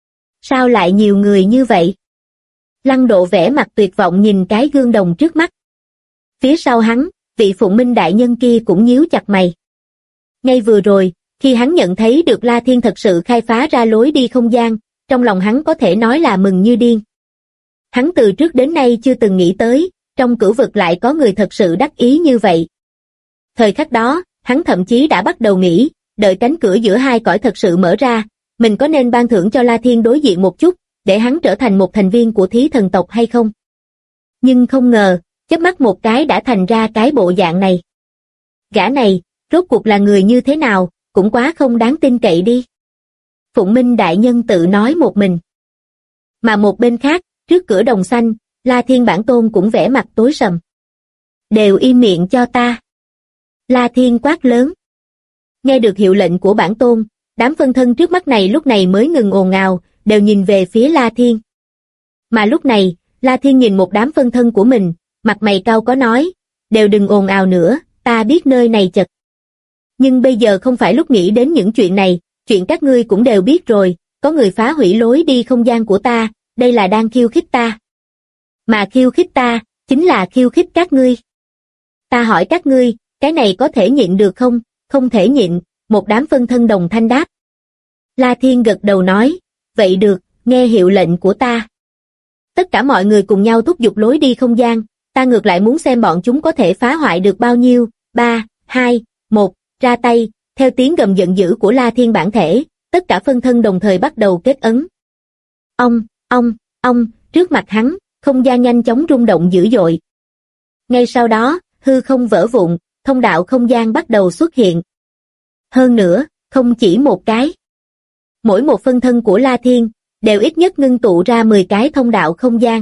Sao lại nhiều người như vậy? Lăng Độ vẻ mặt tuyệt vọng nhìn cái gương đồng trước mắt. Phía sau hắn, vị Phụng Minh đại nhân kia cũng nhíu chặt mày. Ngay vừa rồi, khi hắn nhận thấy được La Thiên thật sự khai phá ra lối đi không gian, trong lòng hắn có thể nói là mừng như điên. Hắn từ trước đến nay chưa từng nghĩ tới, trong cửu vực lại có người thật sự đắc ý như vậy. Thời khắc đó, hắn thậm chí đã bắt đầu nghĩ, đợi cánh cửa giữa hai cõi thật sự mở ra, mình có nên ban thưởng cho La Thiên đối diện một chút, để hắn trở thành một thành viên của Thí Thần tộc hay không? Nhưng không ngờ, chớp mắt một cái đã thành ra cái bộ dạng này. Gã này, rốt cuộc là người như thế nào, cũng quá không đáng tin cậy đi. Phụng Minh đại nhân tự nói một mình. Mà một bên khác, trước cửa đồng xanh, La Thiên bản tôn cũng vẻ mặt tối sầm. Đều im miệng cho ta. La Thiên quát lớn. Nghe được hiệu lệnh của bản tôn, đám phân thân trước mắt này lúc này mới ngừng ồn ào, đều nhìn về phía La Thiên. Mà lúc này, La Thiên nhìn một đám phân thân của mình, mặt mày cau có nói, đều đừng ồn ào nữa, ta biết nơi này chật. Nhưng bây giờ không phải lúc nghĩ đến những chuyện này, chuyện các ngươi cũng đều biết rồi, có người phá hủy lối đi không gian của ta, đây là đang khiêu khích ta. Mà khiêu khích ta, chính là khiêu khích các ngươi. Ta hỏi các ngươi, cái này có thể nhịn được không? Không thể nhịn, một đám phân thân đồng thanh đáp. La Thiên gật đầu nói, vậy được, nghe hiệu lệnh của ta. Tất cả mọi người cùng nhau thúc giục lối đi không gian, ta ngược lại muốn xem bọn chúng có thể phá hoại được bao nhiêu. 3, 2, 1, ra tay, theo tiếng gầm giận dữ của La Thiên bản thể, tất cả phân thân đồng thời bắt đầu kết ấn. Ông, trước mặt hắn, không gian nhanh chóng rung động dữ dội. Ngay sau đó, hư không vỡ vụn, thông đạo không gian bắt đầu xuất hiện. Hơn nữa, không chỉ một cái. Mỗi một phân thân của La Thiên, đều ít nhất ngưng tụ ra 10 cái thông đạo không gian.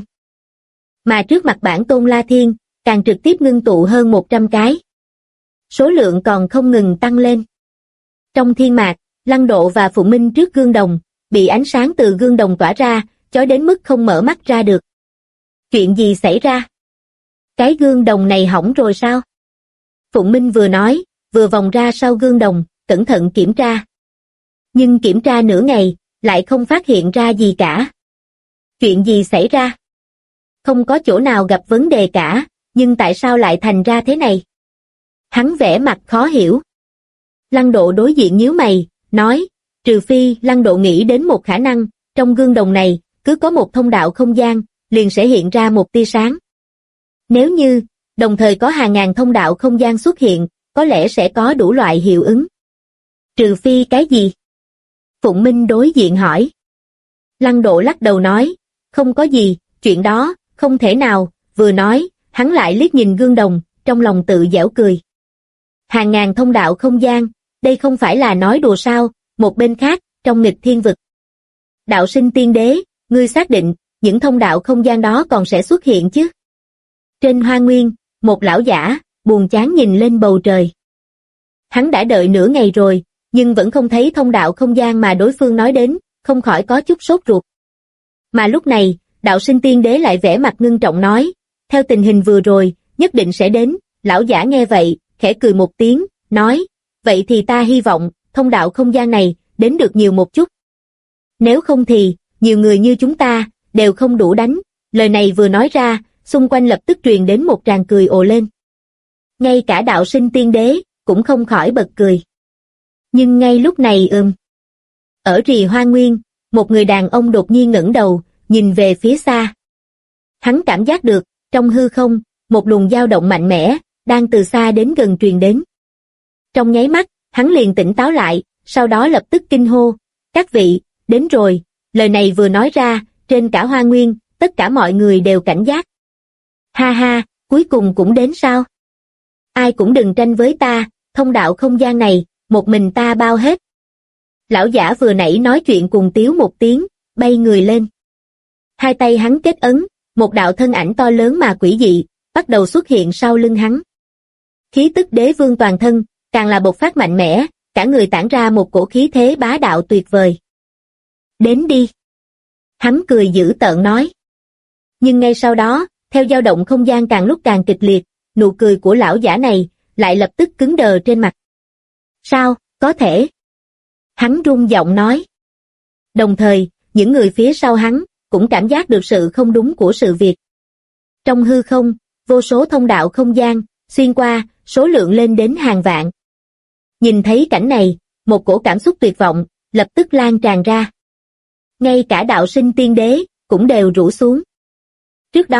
Mà trước mặt bản tôn La Thiên, càng trực tiếp ngưng tụ hơn 100 cái. Số lượng còn không ngừng tăng lên. Trong thiên mạc, Lăng Độ và Phụng Minh trước gương đồng, bị ánh sáng từ gương đồng tỏa ra, chói đến mức không mở mắt ra được. Chuyện gì xảy ra? Cái gương đồng này hỏng rồi sao? Phụng Minh vừa nói, vừa vòng ra sau gương đồng, cẩn thận kiểm tra. Nhưng kiểm tra nửa ngày, lại không phát hiện ra gì cả. Chuyện gì xảy ra? Không có chỗ nào gặp vấn đề cả, nhưng tại sao lại thành ra thế này? Hắn vẻ mặt khó hiểu. Lăng Độ đối diện nhíu mày, nói, trừ phi Lăng Độ nghĩ đến một khả năng, trong gương đồng này, cứ có một thông đạo không gian, liền sẽ hiện ra một tia sáng. Nếu như, đồng thời có hàng ngàn thông đạo không gian xuất hiện, có lẽ sẽ có đủ loại hiệu ứng. Trừ phi cái gì? Phụng Minh đối diện hỏi. Lăng Độ lắc đầu nói, không có gì, chuyện đó, không thể nào, vừa nói, hắn lại liếc nhìn gương đồng, trong lòng tự giễu cười. Hàng ngàn thông đạo không gian, đây không phải là nói đùa sao? Một bên khác, trong nghịch thiên vực. Đạo sinh tiên đế, ngươi xác định, những thông đạo không gian đó còn sẽ xuất hiện chứ? Trên hoa nguyên, một lão giả, buồn chán nhìn lên bầu trời. Hắn đã đợi nửa ngày rồi, nhưng vẫn không thấy thông đạo không gian mà đối phương nói đến, không khỏi có chút sốt ruột. Mà lúc này, đạo sinh tiên đế lại vẻ mặt ngưng trọng nói, theo tình hình vừa rồi, nhất định sẽ đến. Lão giả nghe vậy, khẽ cười một tiếng, nói, vậy thì ta hy vọng, thông đạo không gian này, đến được nhiều một chút. Nếu không thì, nhiều người như chúng ta, đều không đủ đánh. Lời này vừa nói ra, xung quanh lập tức truyền đến một tràng cười ồ lên. Ngay cả đạo sinh tiên đế, cũng không khỏi bật cười. Nhưng ngay lúc này ở rì hoa nguyên, một người đàn ông đột nhiên ngẩng đầu, nhìn về phía xa. Hắn cảm giác được, trong hư không, một luồng dao động mạnh mẽ, đang từ xa đến gần truyền đến. Trong nháy mắt, hắn liền tỉnh táo lại, sau đó lập tức kinh hô, các vị, đến rồi. Lời này vừa nói ra, trên cả hoa nguyên, tất cả mọi người đều cảnh giác. Ha ha, cuối cùng cũng đến sao? Ai cũng đừng tranh với ta, thông đạo không gian này, một mình ta bao hết. Lão giả vừa nãy nói chuyện cùng tiếu một tiếng, bay người lên. Hai tay hắn kết ấn, một đạo thân ảnh to lớn mà quỷ dị, bắt đầu xuất hiện sau lưng hắn. Khí tức đế vương toàn thân, càng là bộc phát mạnh mẽ, cả người tản ra một cổ khí thế bá đạo tuyệt vời. Đến đi. Hắn cười dữ tợn nói. Nhưng ngay sau đó, theo dao động không gian càng lúc càng kịch liệt, nụ cười của lão giả này lại lập tức cứng đờ trên mặt. Sao, có thể? Hắn run giọng nói. Đồng thời, những người phía sau hắn cũng cảm giác được sự không đúng của sự việc. Trong hư không, vô số thông đạo không gian xuyên qua, số lượng lên đến hàng vạn. Nhìn thấy cảnh này, một cổ cảm xúc tuyệt vọng lập tức lan tràn ra. Ngay cả đạo sinh tiên đế cũng đều rũ xuống. Trước đó,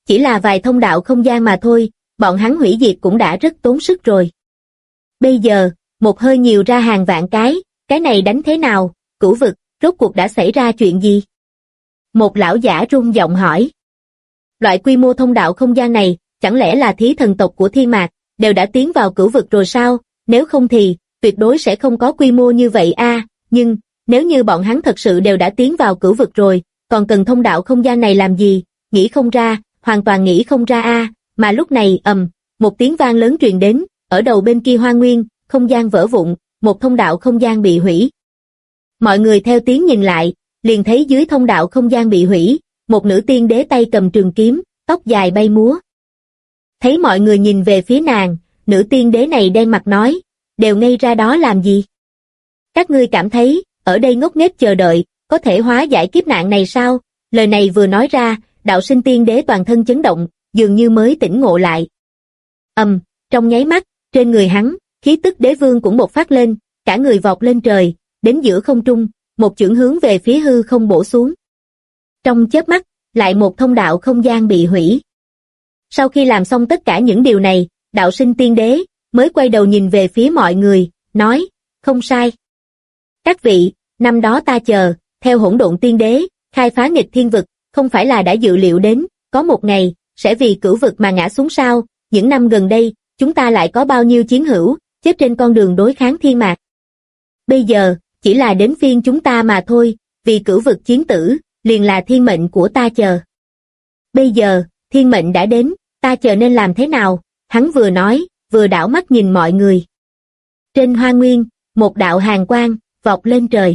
chỉ là vài thông đạo không gian mà thôi, bọn hắn hủy diệt cũng đã rất tốn sức rồi. Bây giờ, một hơi nhiều ra hàng vạn cái này đánh thế nào, Cửu vực, rốt cuộc đã xảy ra chuyện gì? Một lão giả run giọng hỏi. Loại quy mô thông đạo không gian này, chẳng lẽ là thí thần tộc của Thiên Mạc, đều đã tiến vào Cửu vực rồi sao? Nếu không thì, tuyệt đối sẽ không có quy mô như vậy a. Nhưng, nếu như bọn hắn thật sự đều đã tiến vào Cửu vực rồi, còn cần thông đạo không gian này làm gì? Nghĩ không ra, hoàn toàn nghĩ không ra a. Mà lúc này, một tiếng vang lớn truyền đến, ở đầu bên kia Hoa Nguyên, không gian vỡ vụn, một thông đạo không gian bị hủy. Mọi người theo tiếng nhìn lại, liền thấy dưới thông đạo không gian bị hủy, một nữ tiên đế tay cầm trường kiếm, tóc dài bay múa. Thấy mọi người nhìn về phía nàng, nữ tiên đế này đen mặt nói, đều ngây ra đó làm gì? Các ngươi cảm thấy, ở đây ngốc nghếch chờ đợi, có thể hóa giải kiếp nạn này sao? Lời này vừa nói ra, đạo sinh tiên đế toàn thân chấn động, dường như mới tỉnh ngộ lại. Trong nháy mắt, trên người hắn, khí tức đế vương cũng bộc phát lên, cả người vọt lên trời, đến giữa không trung, một chưởng hướng về phía hư không bổ xuống. Trong chớp mắt, lại một thông đạo không gian bị hủy. Sau khi làm xong tất cả những điều này, đạo sinh tiên đế mới quay đầu nhìn về phía mọi người, nói, không sai. Các vị, năm đó ta chờ, theo hỗn độn tiên đế, khai phá nghịch thiên vực, không phải là đã dự liệu đến, có một ngày, sẽ vì Cửu vực mà ngã xuống sao? Những năm gần đây, chúng ta lại có bao nhiêu chiến hữu, chết trên con đường đối kháng Thiên Mạc. Bây giờ, chỉ là đến phiên chúng ta mà thôi, vì Cửu vực chiến tử, liền là thiên mệnh của ta chờ. Bây giờ, thiên mệnh đã đến, ta chờ nên làm thế nào? Hắn vừa nói, vừa đảo mắt nhìn mọi người. Trên Hoa Nguyên, một đạo hàn quang, vọt lên trời.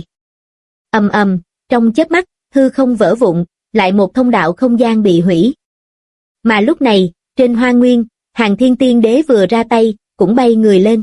Trong chớp mắt, hư không vỡ vụn, lại một thông đạo không gian bị hủy. Mà lúc này, trên Hoa Nguyên, Hàn Thiên Tiên Đế vừa ra tay, cũng bay người lên.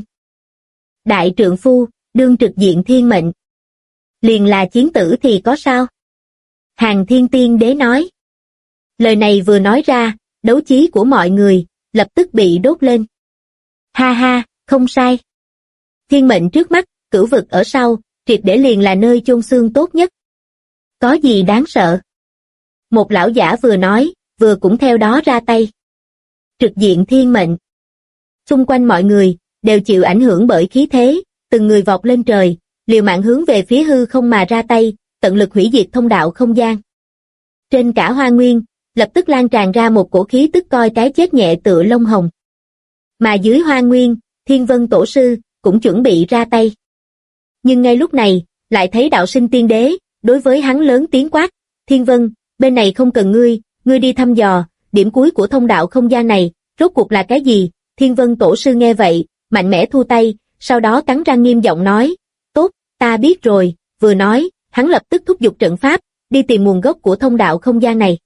Đại trượng phu, đương trực diện thiên mệnh. Liền là chiến tử thì có sao? Hàn Thiên Tiên Đế nói. Lời này vừa nói ra, đấu chí của mọi người, lập tức bị đốt lên. Ha ha, không sai. Thiên mệnh trước mắt, Cửu vực ở sau, triệt để liền là nơi chôn xương tốt nhất. Có gì đáng sợ? Một lão giả vừa nói, vừa cũng theo đó ra tay. Trực diện thiên mệnh. Xung quanh mọi người, đều chịu ảnh hưởng bởi khí thế, từng người vọt lên trời, liều mạng hướng về phía hư không mà ra tay, tận lực hủy diệt thông đạo không gian. Trên cả Hoa Nguyên, lập tức lan tràn ra một cổ khí tức coi cái chết nhẹ tựa lông hồng. Mà dưới Hoa Nguyên, Thiên Vân Tổ Sư, cũng chuẩn bị ra tay. Nhưng ngay lúc này, lại thấy đạo sinh tiên đế, đối với hắn lớn tiếng quát, Thiên Vân, bên này không cần ngươi đi thăm dò, điểm cuối của thông đạo không gian này, rốt cuộc là cái gì? Thiên Vân Tổ Sư nghe vậy, mạnh mẽ thu tay, sau đó cắn răng nghiêm giọng nói, tốt, ta biết rồi, vừa nói, hắn lập tức thúc giục trận pháp, đi tìm nguồn gốc của thông đạo không gian này.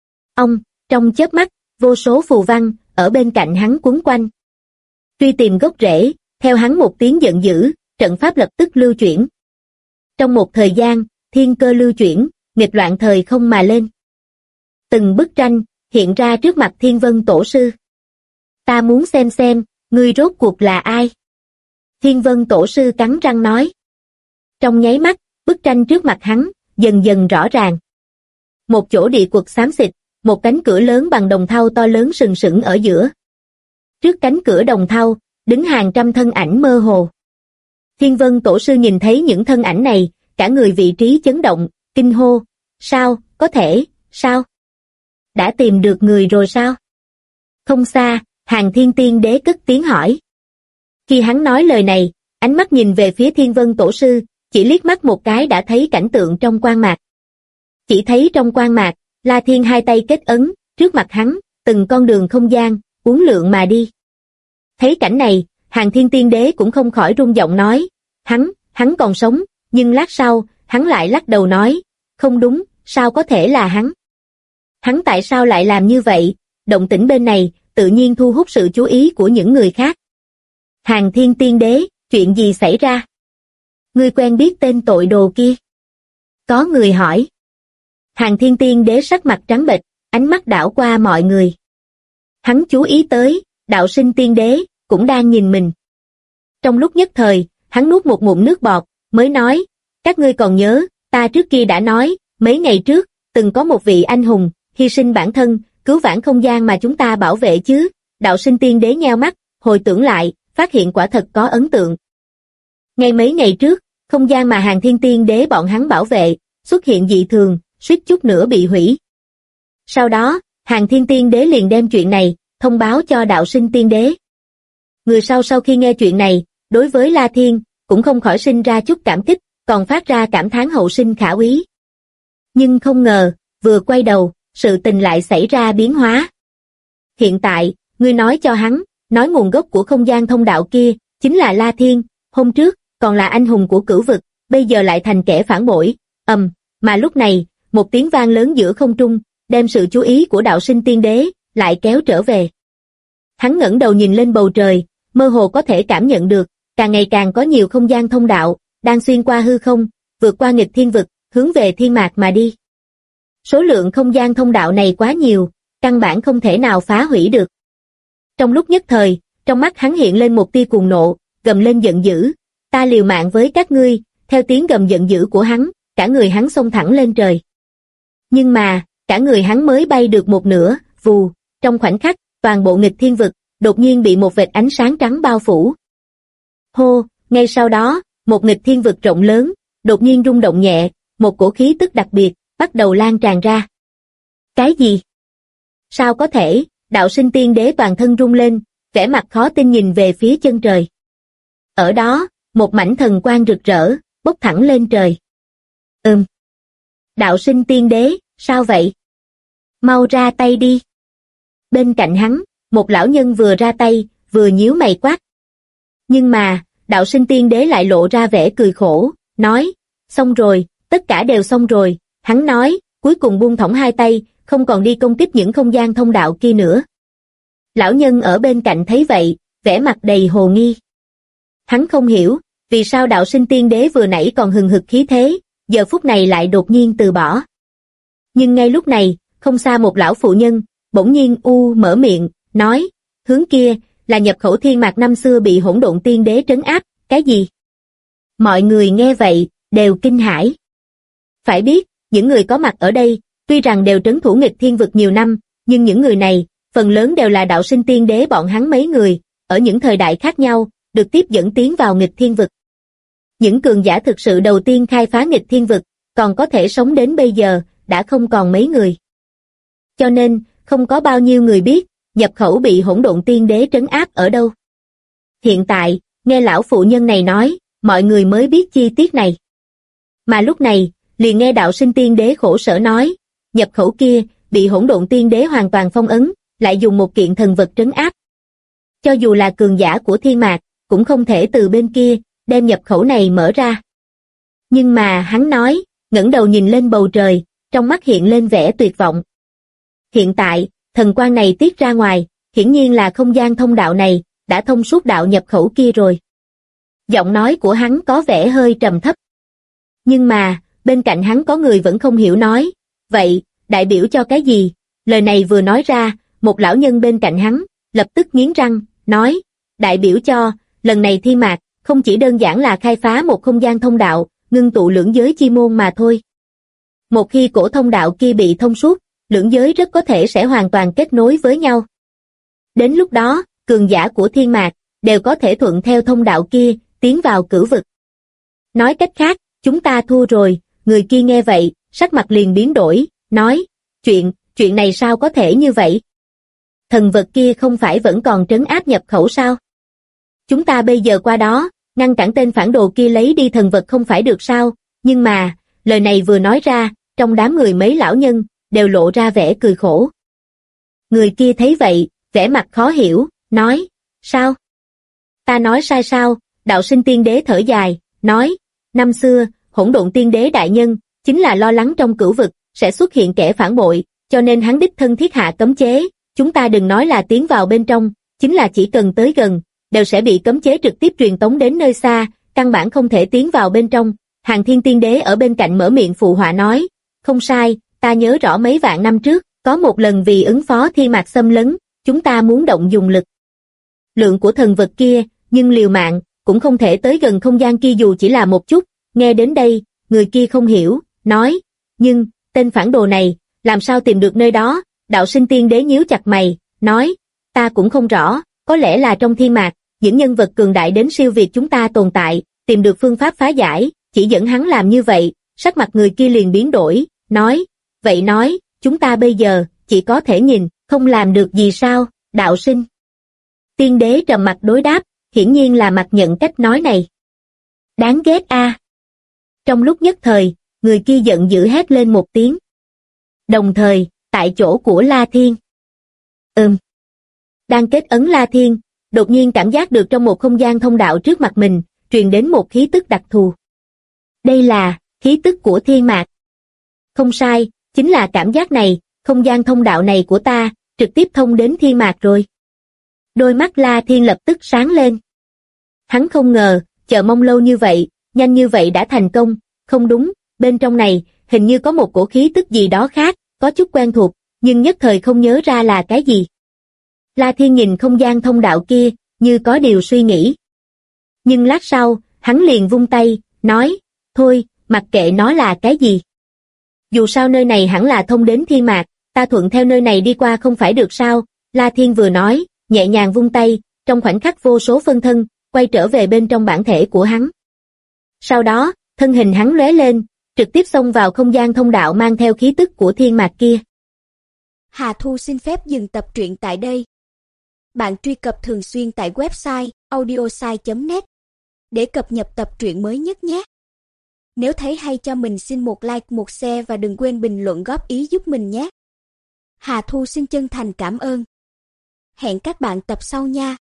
Trong chớp mắt, vô số phù văn, ở bên cạnh hắn quấn quanh. Truy tìm gốc rễ, theo hắn một tiếng giận dữ, trận pháp lập tức lưu chuyển. Trong một thời gian, thiên cơ lưu chuyển, nghịch loạn thời không mà lên. Từng bức tranh, hiện ra trước mặt Thiên Vân Tổ Sư. Ta muốn xem, ngươi rốt cuộc là ai? Thiên Vân Tổ Sư cắn răng nói. Trong nháy mắt, bức tranh trước mặt hắn, dần dần rõ ràng. Một chỗ địa quật xám xịt, một cánh cửa lớn bằng đồng thau to lớn sừng sững ở giữa. Trước cánh cửa đồng thau, đứng hàng trăm thân ảnh mơ hồ. Thiên Vân Tổ Sư nhìn thấy những thân ảnh này, cả người vị trí chấn động, kinh hô. Sao, có thể, sao? Đã tìm được người rồi sao? Không xa, Hàn Thiên Tiên Đế cất tiếng hỏi. Khi hắn nói lời này, ánh mắt nhìn về phía Thiên Vân Tổ Sư, chỉ liếc mắt một cái đã thấy cảnh tượng trong quang mạc. Chỉ thấy trong quang mạc, La Thiên hai tay kết ấn, trước mặt hắn, từng con đường không gian, uốn lượn mà đi. Thấy cảnh này, Hàn Thiên Tiên Đế cũng không khỏi run giọng nói, hắn còn sống, nhưng lát sau, hắn lại lắc đầu nói, không đúng, sao có thể là hắn? Hắn tại sao lại làm như vậy? Động tĩnh bên này, tự nhiên thu hút sự chú ý của những người khác. Hàn Thiên Tiên Đế, chuyện gì xảy ra? Ngươi quen biết tên tội đồ kia? Có người hỏi. Hàn Thiên Tiên Đế sắc mặt trắng bệch, ánh mắt đảo qua mọi người. Hắn chú ý tới, đạo sinh tiên đế, cũng đang nhìn mình. Trong lúc nhất thời, hắn nuốt một ngụm nước bọt, mới nói, các ngươi còn nhớ, ta trước kia đã nói, mấy ngày trước, từng có một vị anh hùng, hy sinh bản thân, cứu vãn không gian mà chúng ta bảo vệ chứ? Đạo sinh tiên đế nheo mắt, hồi tưởng lại, phát hiện quả thật có ấn tượng. Ngay mấy ngày trước, không gian mà Hàng Thiên Tiên đế bọn hắn bảo vệ, xuất hiện dị thường, suýt chút nữa bị hủy. Sau đó, Hàng Thiên Tiên đế liền đem chuyện này, thông báo cho đạo sinh tiên đế. Người sau khi nghe chuyện này, đối với La Thiên, cũng không khỏi sinh ra chút cảm kích, còn phát ra cảm thán hậu sinh khả úy. Nhưng không ngờ, vừa quay đầu, sự tình lại xảy ra biến hóa. Hiện tại, ngươi nói cho hắn, nói nguồn gốc của không gian thông đạo kia, chính là La Thiên, hôm trước, còn là anh hùng của cửu vực, bây giờ lại thành kẻ phản bội, mà lúc này, một tiếng vang lớn giữa không trung, đem sự chú ý của đạo sinh tiên đế, lại kéo trở về. Hắn ngẩng đầu nhìn lên bầu trời, mơ hồ có thể cảm nhận được, càng ngày càng có nhiều không gian thông đạo, đang xuyên qua hư không, vượt qua nghịch thiên vực, hướng về thiên mạc mà đi. Số lượng không gian thông đạo này quá nhiều, căn bản không thể nào phá hủy được. Trong lúc nhất thời, trong mắt hắn hiện lên một tia cuồng nộ, gầm lên giận dữ, ta liều mạng với các ngươi, theo tiếng gầm giận dữ của hắn, cả người hắn xông thẳng lên trời. Nhưng mà, cả người hắn mới bay được một nửa, vù, trong khoảnh khắc, toàn bộ nghịch thiên vực, đột nhiên bị một vệt ánh sáng trắng bao phủ. Hô, ngay sau đó, một nghịch thiên vực rộng lớn, đột nhiên rung động nhẹ, một cổ khí tức đặc biệt, bắt đầu lan tràn ra. Cái gì? Sao có thể? Đạo sinh tiên đế toàn thân rung lên, vẻ mặt khó tin nhìn về phía chân trời. Ở đó, một mảnh thần quang rực rỡ, bốc thẳng lên trời. Đạo sinh tiên đế, sao vậy? Mau ra tay đi. Bên cạnh hắn, một lão nhân vừa ra tay, vừa nhíu mày quát. Nhưng mà, đạo sinh tiên đế lại lộ ra vẻ cười khổ, nói, xong rồi, tất cả đều xong rồi, hắn nói, cuối cùng buông thõng hai tay, không còn đi công kích những không gian thông đạo kia nữa. Lão nhân ở bên cạnh thấy vậy, vẻ mặt đầy hồ nghi. Hắn không hiểu, vì sao đạo sinh tiên đế vừa nãy còn hừng hực khí thế, giờ phút này lại đột nhiên từ bỏ. Nhưng ngay lúc này, không xa một lão phụ nhân, bỗng nhiên mở miệng, nói, hướng kia, là nhập khẩu thiên mạc năm xưa bị hỗn độn tiên đế trấn áp, cái gì? Mọi người nghe vậy, đều kinh hãi. Phải biết, những người có mặt ở đây, tuy rằng đều trấn thủ nghịch thiên vực nhiều năm, nhưng những người này, phần lớn đều là đạo sinh tiên đế bọn hắn mấy người, ở những thời đại khác nhau, được tiếp dẫn tiến vào nghịch thiên vực. Những cường giả thực sự đầu tiên khai phá nghịch thiên vực, còn có thể sống đến bây giờ, đã không còn mấy người. Cho nên, không có bao nhiêu người biết, nhập khẩu bị hỗn độn tiên đế trấn áp ở đâu. Hiện tại, nghe lão phụ nhân này nói, mọi người mới biết chi tiết này. Mà lúc này, liền nghe đạo sinh tiên đế khổ sở nói, nhập khẩu kia, bị hỗn độn tiên đế hoàn toàn phong ấn, lại dùng một kiện thần vật trấn áp. Cho dù là cường giả của thiên mạc, cũng không thể từ bên kia, đem nhập khẩu này mở ra. Nhưng mà hắn nói, ngẩng đầu nhìn lên bầu trời, trong mắt hiện lên vẻ tuyệt vọng. Hiện tại, thần quang này tiết ra ngoài, hiển nhiên là không gian thông đạo này, đã thông suốt đạo nhập khẩu kia rồi. Giọng nói của hắn có vẻ hơi trầm thấp. Nhưng mà, bên cạnh hắn có người vẫn không hiểu nói, vậy, đại biểu cho cái gì? Lời này vừa nói ra, một lão nhân bên cạnh hắn, lập tức nghiến răng, nói, đại biểu cho, lần này thi mạc, không chỉ đơn giản là khai phá một không gian thông đạo, ngưng tụ lưỡng giới chi môn mà thôi. Một khi cổ thông đạo kia bị thông suốt, lưỡng giới rất có thể sẽ hoàn toàn kết nối với nhau. Đến lúc đó, cường giả của thiên mạc, đều có thể thuận theo thông đạo kia, tiến vào cửu vực. Nói cách khác, chúng ta thua rồi, người kia nghe vậy, sắc mặt liền biến đổi, nói, chuyện này sao có thể như vậy? Thần vật kia không phải vẫn còn trấn áp nhập khẩu sao? Chúng ta bây giờ qua đó, ngăn cản tên phản đồ kia lấy đi thần vật không phải được sao? Nhưng mà, lời này vừa nói ra, trong đám người mấy lão nhân, đều lộ ra vẻ cười khổ. Người kia thấy vậy, vẻ mặt khó hiểu, nói, sao? Ta nói sai sao? Đạo sinh tiên đế thở dài, nói, năm xưa, hỗn độn tiên đế đại nhân, chính là lo lắng trong cửu vực, sẽ xuất hiện kẻ phản bội, cho nên hắn đích thân thiết hạ cấm chế, chúng ta đừng nói là tiến vào bên trong, chính là chỉ cần tới gần, đều sẽ bị cấm chế trực tiếp truyền tống đến nơi xa, căn bản không thể tiến vào bên trong. Hàng Thiên tiên đế ở bên cạnh mở miệng phụ họa nói, không sai, ta nhớ rõ mấy vạn năm trước, có một lần vì ứng phó thi mạc xâm lấn, chúng ta muốn động dùng lực. Lượng của thần vật kia, nhưng liều mạng, cũng không thể tới gần không gian kia dù chỉ là một chút. Nghe đến đây, người kia không hiểu, nói, nhưng, tên phản đồ này, làm sao tìm được nơi đó? Đạo Sinh Tiên Đế nhíu chặt mày, nói, ta cũng không rõ, có lẽ là trong thiên mạc, những nhân vật cường đại đến siêu việt chúng ta tồn tại, tìm được phương pháp phá giải, chỉ dẫn hắn làm như vậy, sắc mặt người kia liền biến đổi, nói, vậy nói, chúng ta bây giờ, chỉ có thể nhìn, không làm được gì sao, Đạo Sinh. Tiên Đế trầm mặt đối đáp, hiển nhiên là mặc nhận cách nói này. Đáng ghét a. Trong lúc nhất thời, người kia giận dữ hét lên một tiếng. Đồng thời, tại chỗ của La Thiên. Đang kết ấn La Thiên, đột nhiên cảm giác được trong một không gian thông đạo trước mặt mình, truyền đến một khí tức đặc thù. Đây là khí tức của thiên mạc. Không sai, chính là cảm giác này, không gian thông đạo này của ta, trực tiếp thông đến thiên mạc rồi. Đôi mắt La Thiên lập tức sáng lên. Hắn không ngờ, chờ mong lâu như vậy, nhanh như vậy đã thành công, không đúng, bên trong này, hình như có một cổ khí tức gì đó khác, có chút quen thuộc, nhưng nhất thời không nhớ ra là cái gì. La Thiên nhìn không gian thông đạo kia, như có điều suy nghĩ. Nhưng lát sau, hắn liền vung tay, nói, thôi, mặc kệ nó là cái gì. Dù sao nơi này hẳn là thông đến thiên mạc, ta thuận theo nơi này đi qua không phải được sao, La Thiên vừa nói, nhẹ nhàng vung tay, trong khoảnh khắc vô số phân thân, quay trở về bên trong bản thể của hắn. Sau đó, thân hình hắn lóe lên, trực tiếp xông vào không gian thông đạo mang theo khí tức của thiên mạc kia. Hà Thu xin phép dừng tập truyện tại đây. Bạn truy cập thường xuyên tại website audiosai.net để cập nhật tập truyện mới nhất nhé. Nếu thấy hay cho mình xin một like, một share và đừng quên bình luận góp ý giúp mình nhé. Hà Thu xin chân thành cảm ơn. Hẹn các bạn tập sau nha.